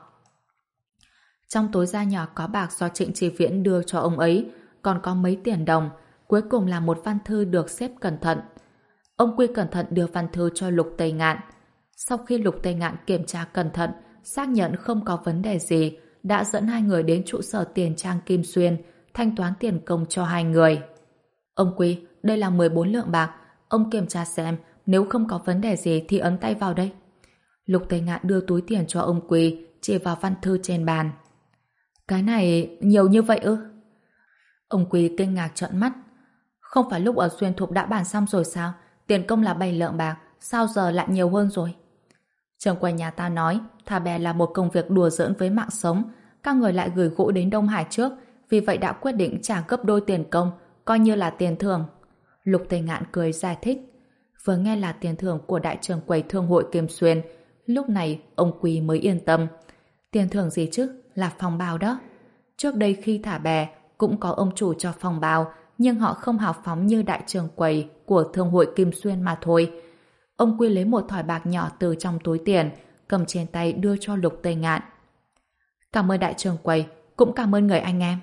Trong túi da nhỏ có bạc do Trịnh Chi Viễn đưa cho ông ấy, còn có mấy tiền đồng, cuối cùng là một văn thư được xếp cẩn thận. Ông Quy cẩn thận đưa văn thư cho Lục Tây Ngạn. Sau khi Lục Tây Ngạn kiểm tra cẩn thận, xác nhận không có vấn đề gì, đã dẫn hai người đến trụ sở tiền trang Kim Xuyên, thanh toán tiền công cho hai người. Ông Quy, đây là mười bốn lượng bạc, ông kiểm tra xem, nếu không có vấn đề gì thì ấn tay vào đây. Lục Tây Ngạn đưa túi tiền cho ông Quy, chỉ vào văn thư trên bàn. Cái này nhiều như vậy ư? Ông Quy kinh ngạc trợn mắt. Không phải lúc ở xuyên thục đã bàn xong rồi sao? Tiền công là bảy lượng bạc, sao giờ lại nhiều hơn rồi? Trưởng quầy nhà ta nói thả bè là một công việc đùa giỡn với mạng sống. Các người lại gửi gỗ đến Đông Hải trước, vì vậy đã quyết định trả gấp đôi tiền công, coi như là tiền thưởng. Lục Tây Ngạn cười giải thích. Vừa nghe là tiền thưởng của đại trưởng quầy thương hội Kim Xuyên, lúc này ông Quý mới yên tâm. Tiền thưởng gì chứ? Là phòng bao đó. Trước đây khi thả bè cũng có ông chủ cho phòng bao, nhưng họ không hào phóng như đại trưởng quầy của thương hội Kim Xuyên mà thôi. Ông Quý lấy một thỏi bạc nhỏ từ trong túi tiền, cầm trên tay đưa cho Lục Tây Ngạn. Cảm ơn đại trưởng quầy, cũng cảm ơn người anh em.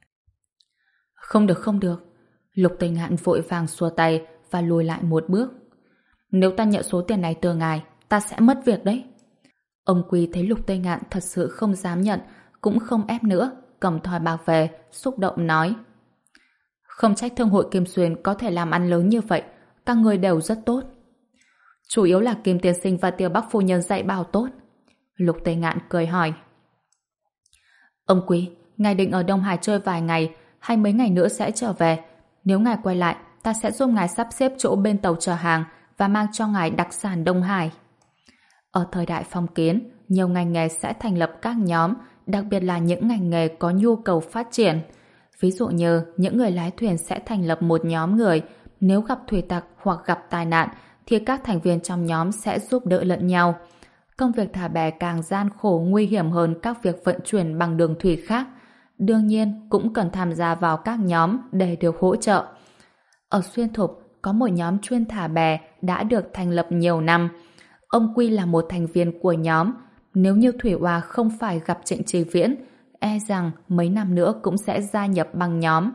Không được, không được. Lục Tây Ngạn vội vàng xua tay và lùi lại một bước. Nếu ta nhận số tiền này từ ngài, ta sẽ mất việc đấy. Ông Quý thấy Lục Tây Ngạn thật sự không dám nhận, cũng không ép nữa, cầm thỏi bạc về, xúc động nói. Không trách thương hội Kim Xuyên có thể làm ăn lớn như vậy, các người đều rất tốt. Chủ yếu là Kim tiên sinh và Tiêu Bắc phu nhân dạy bảo tốt. Lục Tây Ngạn cười hỏi. Ông Quý, ngài định ở Đông Hải chơi vài ngày, hay mấy ngày nữa sẽ trở về. Nếu ngài quay lại, ta sẽ giúp ngài sắp xếp chỗ bên tàu chở hàng và mang cho ngài đặc sản Đông Hải. Ở thời đại phong kiến, nhiều ngành nghề sẽ thành lập các nhóm, đặc biệt là những ngành nghề có nhu cầu phát triển. Ví dụ như những người lái thuyền sẽ thành lập một nhóm người, nếu gặp thủy tặc hoặc gặp tai nạn thì các thành viên trong nhóm sẽ giúp đỡ lẫn nhau. Công việc thả bè càng gian khổ nguy hiểm hơn các việc vận chuyển bằng đường thủy khác. Đương nhiên cũng cần tham gia vào các nhóm để được hỗ trợ. Ở Xuyên Thục có một nhóm chuyên thả bè đã được thành lập nhiều năm. Ông Quy là một thành viên của nhóm. Nếu như Thủy Oa không phải gặp Trịnh Chí Viễn, e rằng mấy năm nữa cũng sẽ gia nhập băng nhóm.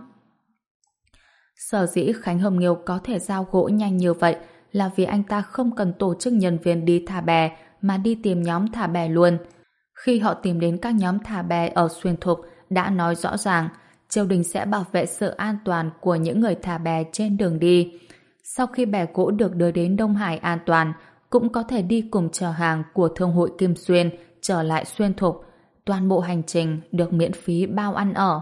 Sở dĩ Khánh Hồng Nghiêu có thể giao gỗ nhanh như vậy là vì anh ta không cần tổ chức nhân viên đi thả bè mà đi tìm nhóm thả bè luôn. Khi họ tìm đến các nhóm thả bè ở Xuyên Thục đã nói rõ ràng triều đình sẽ bảo vệ sự an toàn của những người thả bè trên đường đi. Sau khi bè gỗ được đưa đến Đông Hải an toàn, cũng có thể đi cùng chở hàng của thương hội Kim Xuyên trở lại Xuyên Thục. Toàn bộ hành trình được miễn phí bao ăn ở.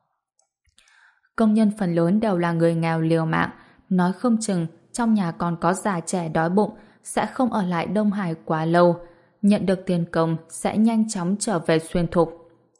Công nhân phần lớn đều là người nghèo liều mạng, nói không chừng trong nhà còn có già trẻ đói bụng, sẽ không ở lại Đông Hải quá lâu. Nhận được tiền công sẽ nhanh chóng trở về Xuyên Thục.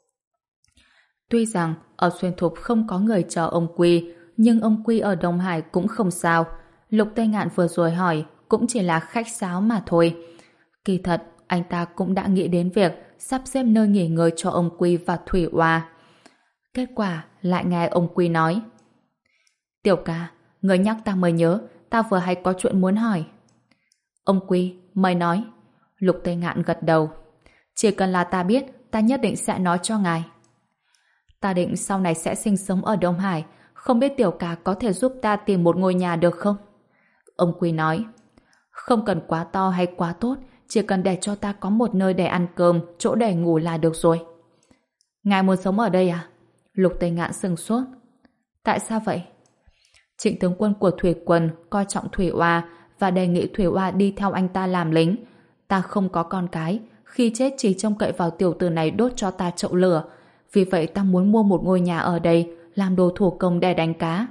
Tuy rằng ở Xuyên Thục không có người chờ ông Quy, nhưng ông Quy ở Đông Hải cũng không sao. Lục Tây Ngạn vừa rồi hỏi cũng chỉ là khách sáo mà thôi. Kỳ thật, anh ta cũng đã nghĩ đến việc sắp xếp nơi nghỉ ngơi cho ông Quy và Thủy Oa. Kết quả lại nghe ông Quy nói: Tiểu ca, người nhắc ta mới nhớ, ta vừa hay có chuyện muốn hỏi. Ông Quy, mời nói. Lục Tây Ngạn gật đầu. Chỉ cần là ta biết, ta nhất định sẽ nói cho ngài. Ta định sau này sẽ sinh sống ở Đông Hải, không biết tiểu ca có thể giúp ta tìm một ngôi nhà được không? Ông Quy nói: Không cần quá to hay quá tốt, chỉ cần để cho ta có một nơi để ăn cơm, chỗ để ngủ là được rồi. Ngài muốn sống ở đây à? Lục Tây Ngạn sừng sốt. Tại sao vậy? Trịnh tướng quân của Thủy Quân coi trọng Thủy Oa và đề nghị Thủy Oa đi theo anh ta làm lính. Ta không có con cái, khi chết chỉ trông cậy vào tiểu tử này đốt cho ta chậu lửa. Vì vậy ta muốn mua một ngôi nhà ở đây, làm đồ thủ công để đánh cá.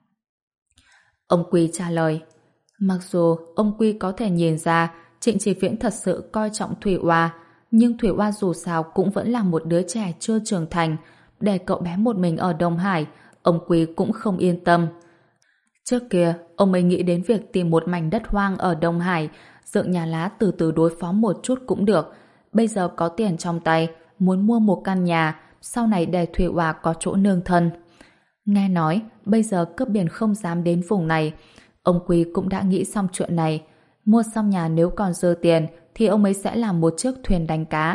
Ông Quy trả lời: Mặc dù ông Quy có thể nhìn ra Trịnh Chí Viễn thật sự coi trọng Thủy Oa, nhưng Thủy Oa dù sao cũng vẫn là một đứa trẻ chưa trưởng thành. Để cậu bé một mình ở Đông Hải, ông Quy cũng không yên tâm. Trước kia, ông ấy nghĩ đến việc tìm một mảnh đất hoang ở Đông Hải, dựng nhà lá từ từ đối phó một chút cũng được. Bây giờ có tiền trong tay, muốn mua một căn nhà, sau này để Thủy Oa có chỗ nương thân. Nghe nói, bây giờ cướp biển không dám đến vùng này. Ông Quy cũng đã nghĩ xong chuyện này. Mua xong nhà nếu còn dư tiền, thì ông ấy sẽ làm một chiếc thuyền đánh cá.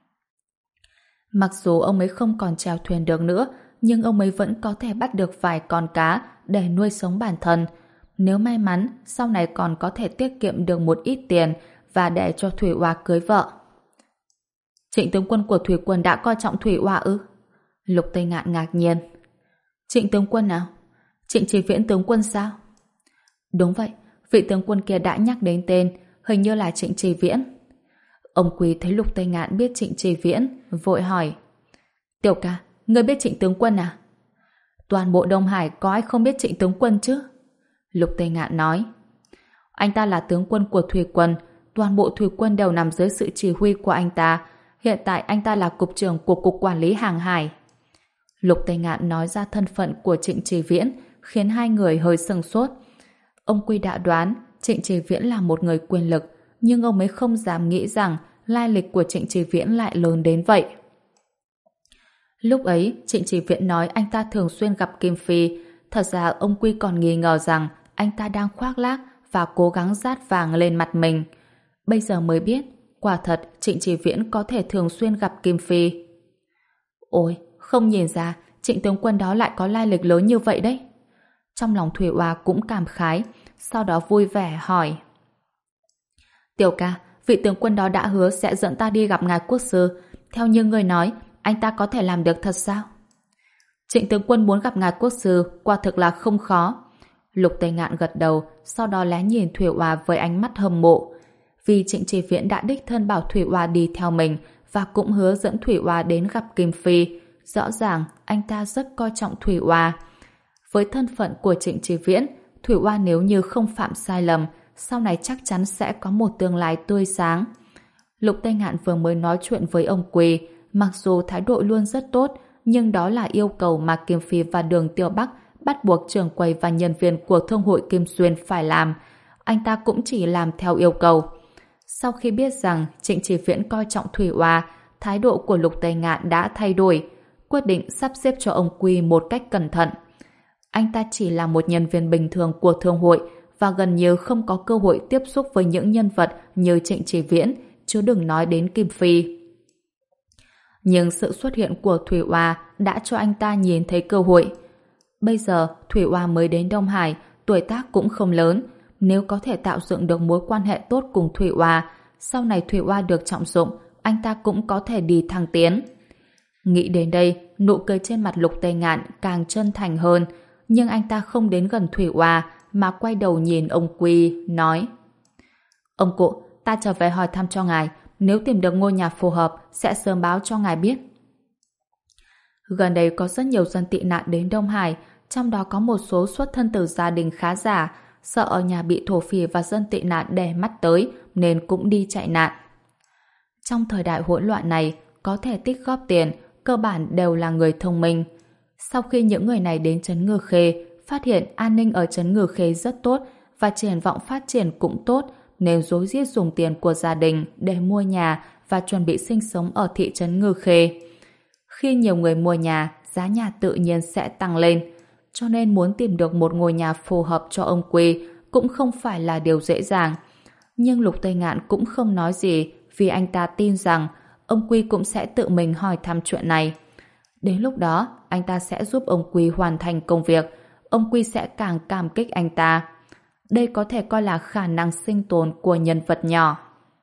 Mặc dù ông ấy không còn chèo thuyền được nữa, nhưng ông ấy vẫn có thể bắt được vài con cá để nuôi sống bản thân. Nếu may mắn, sau này còn có thể tiết kiệm được một ít tiền và để cho Thủy Oa cưới vợ. Trịnh tướng quân của Thủy Quân đã coi trọng Thủy Oa ư? Lục Tây Ngạn ngạc nhiên. Trịnh tướng quân nào? Trịnh Chí Viễn tướng quân sao? Đúng vậy, vị tướng quân kia đã nhắc đến tên, hình như là Trịnh Chí Viễn. Ông Quý thấy Lục Tây Ngạn biết Trịnh Chí Viễn, vội hỏi: Tiểu ca, ngươi biết Trịnh tướng quân à? Toàn bộ Đông Hải có ai không biết Trịnh tướng quân chứ? Lục Tây Ngạn nói: Anh ta là tướng quân của Thủy Quân, toàn bộ thủy quân đều nằm dưới sự chỉ huy của anh ta. Hiện tại anh ta là cục trưởng của Cục Quản lý Hàng hải. Lục Tây Ngạn nói ra thân phận của Trịnh Trì Viễn, khiến hai người hơi sừng sốt. Ông Quy đã đoán Trịnh Trì Viễn là một người quyền lực, nhưng ông ấy không dám nghĩ rằng lai lịch của Trịnh Trì Viễn lại lớn đến vậy. Lúc ấy, Trịnh Trì Viễn nói anh ta thường xuyên gặp Kim Phi. Thật ra ông Quy còn nghi ngờ rằng anh ta đang khoác lác và cố gắng dát vàng lên mặt mình. Bây giờ mới biết, quả thật Trịnh Trì Viễn có thể thường xuyên gặp Kim Phi. Ôi, không nhìn ra Trịnh tướng quân đó lại có lai lịch lớn như vậy đấy. Trong lòng Thủy Oa cũng cảm khái, sau đó vui vẻ hỏi. Tiểu ca, vị tướng quân đó đã hứa sẽ dẫn ta đi gặp ngài quốc sư. Theo như người nói, anh ta có thể làm được thật sao? Trịnh tướng quân muốn gặp ngài quốc sư, quả thực là không khó. Lục Tây Ngạn gật đầu, sau đó lén nhìn Thủy Oa với ánh mắt hâm mộ. Vì Trịnh Trì Viễn đã đích thân bảo Thủy Oa đi theo mình và cũng hứa dẫn Thủy Oa đến gặp Kim Phi. Rõ ràng anh ta rất coi trọng Thủy Oa. Với thân phận của Trịnh Trì Viễn, Thủy Oa nếu như không phạm sai lầm, sau này chắc chắn sẽ có một tương lai tươi sáng. Lục Tây Ngạn vừa mới nói chuyện với ông Quy, mặc dù thái độ luôn rất tốt, nhưng đó là yêu cầu mà Kim Phi và Đường Tiêu Bắc bắt buộc trưởng quầy và nhân viên của Thương hội Kim Xuyên phải làm. Anh ta cũng chỉ làm theo yêu cầu. Sau khi biết rằng Trịnh Trì Viễn coi trọng Thủy Oa, thái độ của Lục Tây Ngạn đã thay đổi, quyết định sắp xếp cho ông Quy một cách cẩn thận. Anh ta chỉ là một nhân viên bình thường của thương hội và gần như không có cơ hội tiếp xúc với những nhân vật như Trịnh Trì Viễn, chứ đừng nói đến Kim Phi. Nhưng sự xuất hiện của Thủy Oa đã cho anh ta nhìn thấy cơ hội. Bây giờ Thủy Oa mới đến Đông Hải, tuổi tác cũng không lớn. Nếu có thể tạo dựng được mối quan hệ tốt cùng Thủy Oa, sau này Thủy Oa được trọng dụng, anh ta cũng có thể đi thăng tiến. Nghĩ đến đây, nụ cười trên mặt Lục Tây Ngạn càng chân thành hơn, nhưng anh ta không đến gần Thủy Oa mà quay đầu nhìn ông Quy, nói: Ông cụ, ta trở về hỏi thăm cho ngài, nếu tìm được ngôi nhà phù hợp sẽ sớm báo cho ngài biết. Gần đây có rất nhiều dân tị nạn đến Đông Hải, trong đó có một số xuất thân từ gia đình khá giả, sợ ở nhà bị thổ phỉ và dân tị nạn đè mắt tới nên cũng đi chạy nạn. Trong thời đại hỗn loạn này, có thể tích góp tiền cơ bản đều là người thông minh. Sau khi những người này đến trấn Ngư Khê, phát hiện an ninh ở trấn Ngư Khê rất tốt và triển vọng phát triển cũng tốt, nên rối rít dùng tiền của gia đình để mua nhà và chuẩn bị sinh sống ở thị trấn Ngư Khê. Khi nhiều người mua nhà, giá nhà tự nhiên sẽ tăng lên, cho nên muốn tìm được một ngôi nhà phù hợp cho ông Quy cũng không phải là điều dễ dàng. Nhưng Lục Tây Ngạn cũng không nói gì, vì anh ta tin rằng ông Quy cũng sẽ tự mình hỏi thăm chuyện này. Đến lúc đó, anh ta sẽ giúp ông Quy hoàn thành công việc, ông Quy sẽ càng cảm kích anh ta. Đây có thể coi là khả năng sinh tồn của nhân vật nhỏ.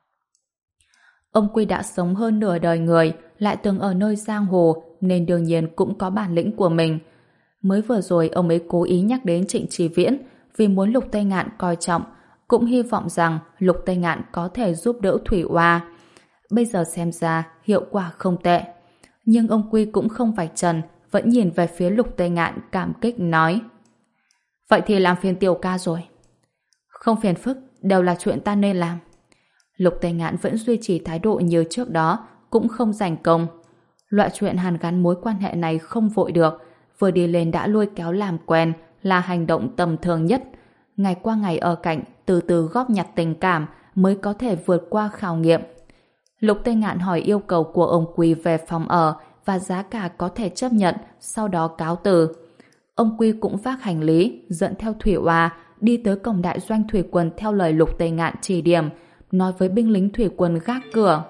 Ông Quy đã sống hơn nửa đời người, lại từng ở nơi giang hồ, nên đương nhiên cũng có bản lĩnh của mình. Mới vừa rồi ông ấy cố ý nhắc đến Trịnh Trì Viễn vì muốn Lục Tây Ngạn coi trọng, cũng hy vọng rằng Lục Tây Ngạn có thể giúp đỡ Thủy Oa. Bây giờ xem ra hiệu quả không tệ. Nhưng ông Quy cũng không vạch trần, vẫn nhìn về phía Lục Tây Ngạn cảm kích nói: Vậy thì làm phiền tiểu ca rồi. Không phiền phức, đều là chuyện ta nên làm. Lục Tây Ngạn vẫn duy trì thái độ như trước đó, cũng không giành công. Loại chuyện hàn gắn mối quan hệ này không vội được, vừa đi lên đã lôi kéo làm quen là hành động tầm thường nhất. Ngày qua ngày ở cạnh, từ từ góp nhặt tình cảm mới có thể vượt qua khảo nghiệm. Lục Tây Ngạn hỏi yêu cầu của ông Quy về phòng ở và giá cả có thể chấp nhận, sau đó cáo từ. Ông Quy cũng vác hành lý, dẫn theo Thủy Oa đi tới cổng đại doanh thủy quân theo lời Lục Tây Ngạn chỉ điểm, nói với binh lính thủy quân gác cửa: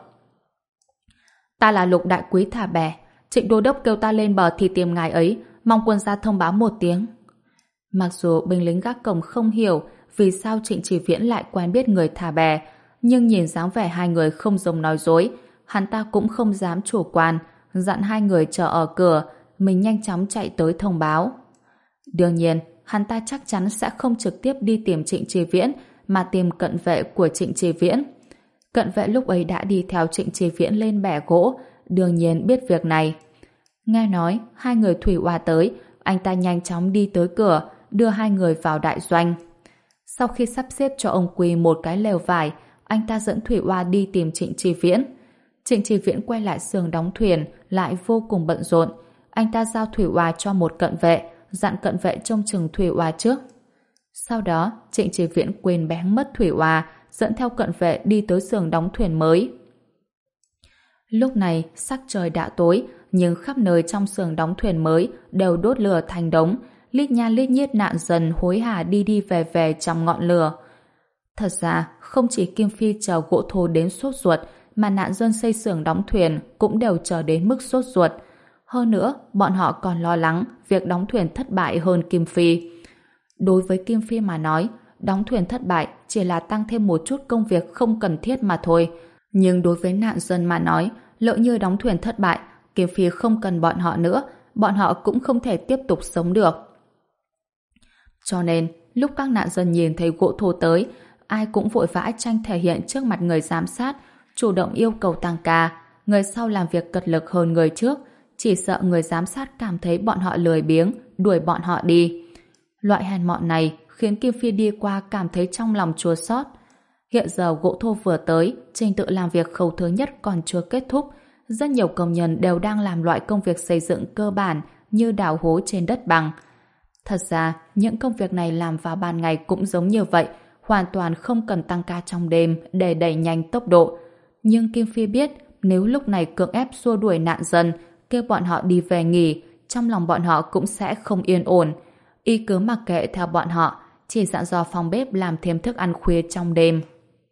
Ta là Lục đại quý Thả Bè, Trịnh đô đốc kêu ta lên bờ thì tìm ngài ấy, mong quân gia thông báo một tiếng. Mặc dù binh lính gác cổng không hiểu vì sao Trịnh Trì Viễn lại quen biết người Thả Bè, nhưng nhìn dáng vẻ hai người không giống nói dối, hắn ta cũng không dám chủ quan, dặn hai người chờ ở cửa, mình nhanh chóng chạy tới thông báo. Đương nhiên, hắn ta chắc chắn sẽ không trực tiếp đi tìm Trịnh Trì Viễn, mà tìm cận vệ của Trịnh Trì Viễn. Cận vệ lúc ấy đã đi theo Trịnh Trì Viễn lên bè gỗ, đương nhiên biết việc này. Nghe nói hai người Thủy Oa tới, anh ta nhanh chóng đi tới cửa, đưa hai người vào đại doanh. Sau khi sắp xếp cho ông Quy một cái lều vải, anh ta dẫn Thủy Oa đi tìm Trịnh Chi Viễn. Trịnh Chi Viễn quay lại xưởng đóng thuyền lại vô cùng bận rộn. Anh ta giao Thủy Oa cho một cận vệ, dặn cận vệ trông chừng Thủy Oa trước. Sau đó, Trịnh Chi Viễn quên bén mất Thủy Oa, dẫn theo cận vệ đi tới xưởng đóng thuyền mới. Lúc này, sắc trời đã tối, nhưng khắp nơi trong xưởng đóng thuyền mới đều đốt lửa thành đống, lít nha lít nhít nạn dân hối hả đi đi về về trong ngọn lửa. Thật ra, không chỉ Kim Phi chờ gỗ thô đến sốt ruột, mà nạn dân xây xưởng đóng thuyền cũng đều chờ đến mức sốt ruột. Hơn nữa, bọn họ còn lo lắng việc đóng thuyền thất bại hơn Kim Phi. Đối với Kim Phi mà nói, đóng thuyền thất bại chỉ là tăng thêm một chút công việc không cần thiết mà thôi. Nhưng đối với nạn dân mà nói, lỡ như đóng thuyền thất bại, Kim Phi không cần bọn họ nữa, bọn họ cũng không thể tiếp tục sống được. Cho nên, lúc các nạn dân nhìn thấy gỗ thô tới, ai cũng vội vã tranh thể hiện trước mặt người giám sát, chủ động yêu cầu tăng ca, người sau làm việc cật lực hơn người trước, chỉ sợ người giám sát cảm thấy bọn họ lười biếng, đuổi bọn họ đi. Loại hèn mọn này khiến Kim Phi đi qua cảm thấy trong lòng chua xót. Hiện giờ gỗ thô vừa tới, trình tự làm việc khâu thứ nhất còn chưa kết thúc. Rất nhiều công nhân đều đang làm loại công việc xây dựng cơ bản như đào hố trên đất bằng. Thật ra, những công việc này làm vào ban ngày cũng giống như vậy, hoàn toàn không cần tăng ca trong đêm để đẩy nhanh tốc độ. Nhưng Kim Phi biết, nếu lúc này cưỡng ép xua đuổi nạn dân, kêu bọn họ đi về nghỉ, trong lòng bọn họ cũng sẽ không yên ổn. Y cứ mặc kệ theo bọn họ, chỉ dặn dò phòng bếp làm thêm thức ăn khuya trong đêm.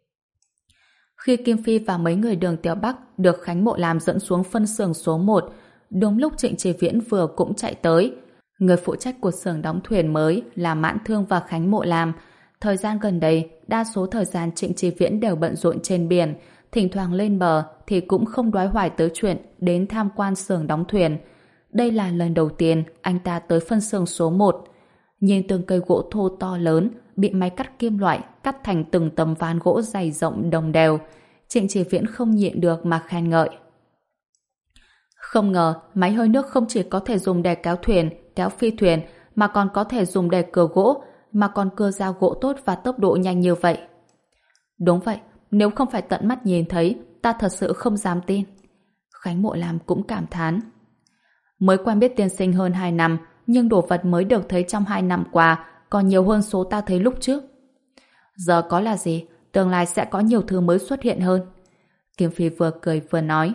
Khi Kim Phi và mấy người Đường Tiểu Bắc được Khánh Mộ Lam dẫn xuống phân xưởng số một, đúng lúc Trịnh Chi Viễn vừa cũng chạy tới. Người phụ trách của xưởng đóng thuyền mới là Mãn Thương và Khánh Mộ Lam. Thời gian gần đây, đa số thời gian Trịnh Chi Viễn đều bận rộn trên biển, thỉnh thoảng lên bờ thì cũng không đoái hoài tới chuyện đến tham quan xưởng đóng thuyền. Đây là lần đầu tiên anh ta tới phân xưởng số một. Nhìn từng cây gỗ thô to lớn bị máy cắt kim loại cắt thành từng tấm ván gỗ dày rộng đồng đều, Trịnh Chi Viễn không nhịn được mà khen ngợi. Không ngờ máy hơi nước không chỉ có thể dùng để kéo thuyền, kéo phi thuyền, mà còn có thể dùng để cưa gỗ, mà còn cưa dao gỗ tốt và tốc độ nhanh như vậy. Đúng vậy, nếu không phải tận mắt nhìn thấy, ta thật sự không dám tin. Khánh Mộ Lam cũng cảm thán. Mới quen biết tiên sinh hơn hai năm, nhưng đồ vật mới được thấy trong hai năm qua còn nhiều hơn số ta thấy lúc trước. Giờ có là gì, tương lai sẽ có nhiều thứ mới xuất hiện hơn. Kim Phi vừa cười vừa nói.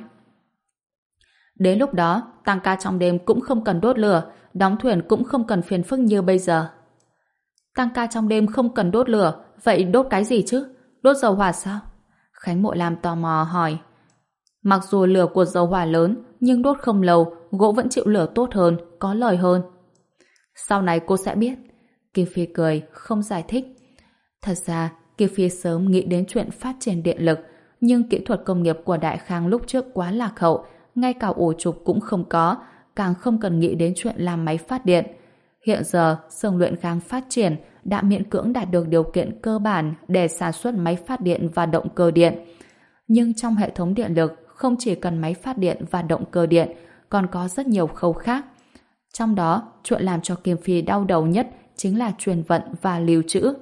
Đến lúc đó, tăng ca trong đêm cũng không cần đốt lửa, đóng thuyền cũng không cần phiền phức như bây giờ. Tăng ca trong đêm không cần đốt lửa, vậy đốt cái gì chứ? Đốt dầu hỏa sao? Khánh Mộ Lam tò mò hỏi. Mặc dù lửa của dầu hỏa lớn, nhưng đốt không lâu, gỗ vẫn chịu lửa tốt hơn, có lời hơn. Sau này cô sẽ biết. Kim Phi cười, không giải thích. Thật ra, Kim Phi sớm nghĩ đến chuyện phát triển điện lực, nhưng kỹ thuật công nghiệp của Đại Khang lúc trước quá lạc hậu, ngay cả ổ trục cũng không có, càng không cần nghĩ đến chuyện làm máy phát điện. Hiện giờ, xưởng luyện gang phát triển đã miễn cưỡng đạt được điều kiện cơ bản để sản xuất máy phát điện và động cơ điện. Nhưng trong hệ thống điện lực không chỉ cần máy phát điện và động cơ điện, còn có rất nhiều khâu khác. Trong đó, chuyện làm cho Kim Phi đau đầu nhất chính là truyền vận và lưu trữ.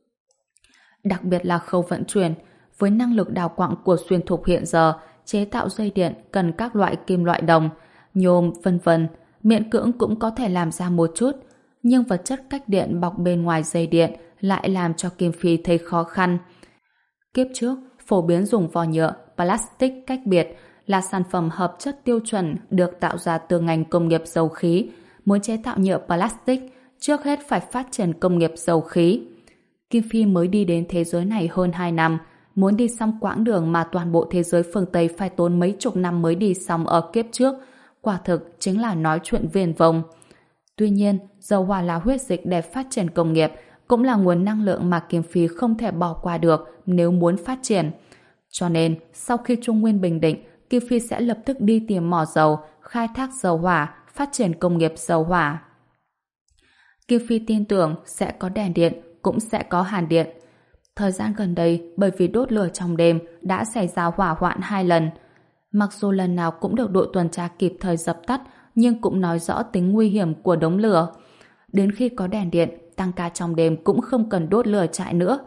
Đặc biệt là khâu vận chuyển, với năng lực đào quặng của Xuyên Thục hiện giờ, chế tạo dây điện cần các loại kim loại đồng, nhôm, vân vân, miễn cưỡng cũng có thể làm ra một chút, nhưng vật chất cách điện bọc bên ngoài dây điện lại làm cho Kim Phi thấy khó khăn. Kiếp trước, phổ biến dùng vỏ nhựa, plastic cách biệt là sản phẩm hợp chất tiêu chuẩn được tạo ra từ ngành công nghiệp dầu khí. Muốn chế tạo nhựa plastic, trước hết phải phát triển công nghiệp dầu khí. Kim Phi mới đi đến thế giới này hơn hai năm, muốn đi xong quãng đường mà toàn bộ thế giới phương Tây phải tốn mấy chục năm mới đi xong ở kiếp trước, quả thực chính là nói chuyện viển vông. Tuy nhiên, dầu hỏa là huyết dịch để phát triển công nghiệp, cũng là nguồn năng lượng mà Kim Phi không thể bỏ qua được nếu muốn phát triển. Cho nên, sau khi Trung Nguyên bình định, Kim Phi sẽ lập tức đi tìm mỏ dầu, khai thác dầu hỏa, phát triển công nghiệp dầu hỏa. Kim Phi tin tưởng sẽ có đèn điện, cũng sẽ có hàn điện. Thời gian gần đây, bởi vì đốt lửa trong đêm đã xảy ra hỏa hoạn hai lần. Mặc dù lần nào cũng được đội tuần tra kịp thời dập tắt, nhưng cũng nói rõ tính nguy hiểm của đống lửa. Đến khi có đèn điện, tăng ca trong đêm cũng không cần đốt lửa chạy nữa.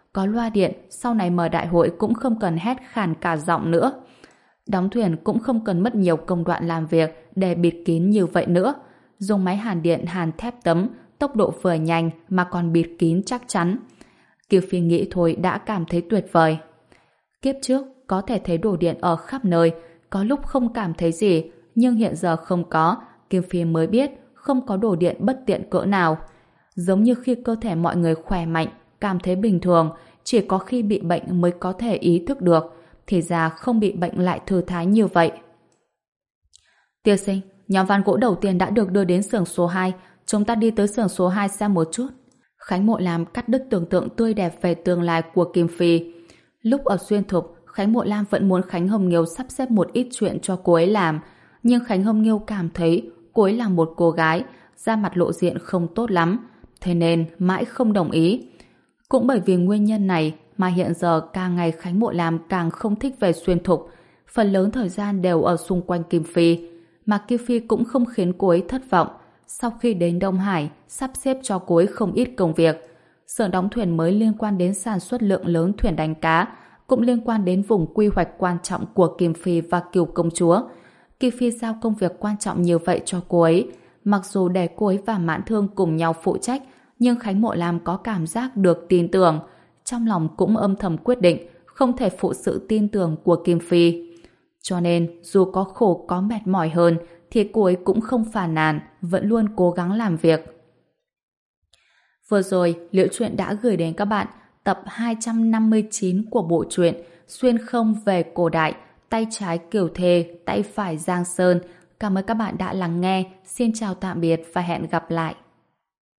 Có loa điện, sau này mở đại hội cũng không cần hét khàn cả giọng nữa. Đóng thuyền cũng không cần mất nhiều công đoạn làm việc để bịt kín như vậy nữa. Dùng máy hàn điện hàn thép tấm, tốc độ vừa nhanh mà còn bịt kín chắc chắn. Kiều Phi nghĩ thôi đã cảm thấy tuyệt vời. Kiếp trước có thể thấy đồ điện ở khắp nơi, có lúc không cảm thấy gì, nhưng hiện giờ không có, Kim Phi mới biết không có đồ điện bất tiện cỡ nào. Giống như khi cơ thể mọi người khỏe mạnh, cảm thấy bình thường, chỉ có khi bị bệnh mới có thể ý thức được, thì ra không bị bệnh lại thư thái như vậy. Tiên sinh, nhóm ván gỗ đầu tiên đã được đưa đến xưởng số hai, chúng ta đi tới xưởng số hai xem một chút. Khánh Mộ Lam cắt đứt tưởng tượng tươi đẹp về tương lai của Kim Phi. Lúc ở Xuyên Thục, Khánh Mộ Lam vẫn muốn Khánh Hồng Nghiêu sắp xếp một ít chuyện cho cô ấy làm, nhưng Khánh Hồng Nghiêu cảm thấy cô ấy là một cô gái, da mặt lộ diện không tốt lắm, thế nên mãi không đồng ý. Cũng bởi vì nguyên nhân này mà hiện giờ càng ngày Khánh Mộ Lam càng không thích về Xuyên Thục, phần lớn thời gian đều ở xung quanh Kim Phi, mà Kim Phi cũng không khiến cô ấy thất vọng. Sau khi đến Đông Hải, sắp xếp cho cô ấy không ít công việc. Xưởng đóng thuyền mới liên quan đến sản xuất lượng lớn thuyền đánh cá, cũng liên quan đến vùng quy hoạch quan trọng của Kim Phi và Kiều Công Chúa. Kim Phi giao công việc quan trọng như vậy cho cô ấy. Mặc dù để cô ấy và Mãn Thương cùng nhau phụ trách, nhưng Khánh Mộ Lam có cảm giác được tin tưởng. Trong lòng cũng âm thầm quyết định không thể phụ sự tin tưởng của Kim Phi. Cho nên, dù có khổ có mệt mỏi hơn, thì cô ấy cũng không phàn nàn, vẫn luôn cố gắng làm việc. Vừa rồi, Liễu Chuyện đã gửi đến các bạn tập hai trăm năm mươi chín của bộ truyện Xuyên Không về cổ đại, tay trái Kiều Thề, tay phải Giang Sơn. Cảm ơn các bạn đã lắng nghe. Xin chào tạm biệt và hẹn gặp lại.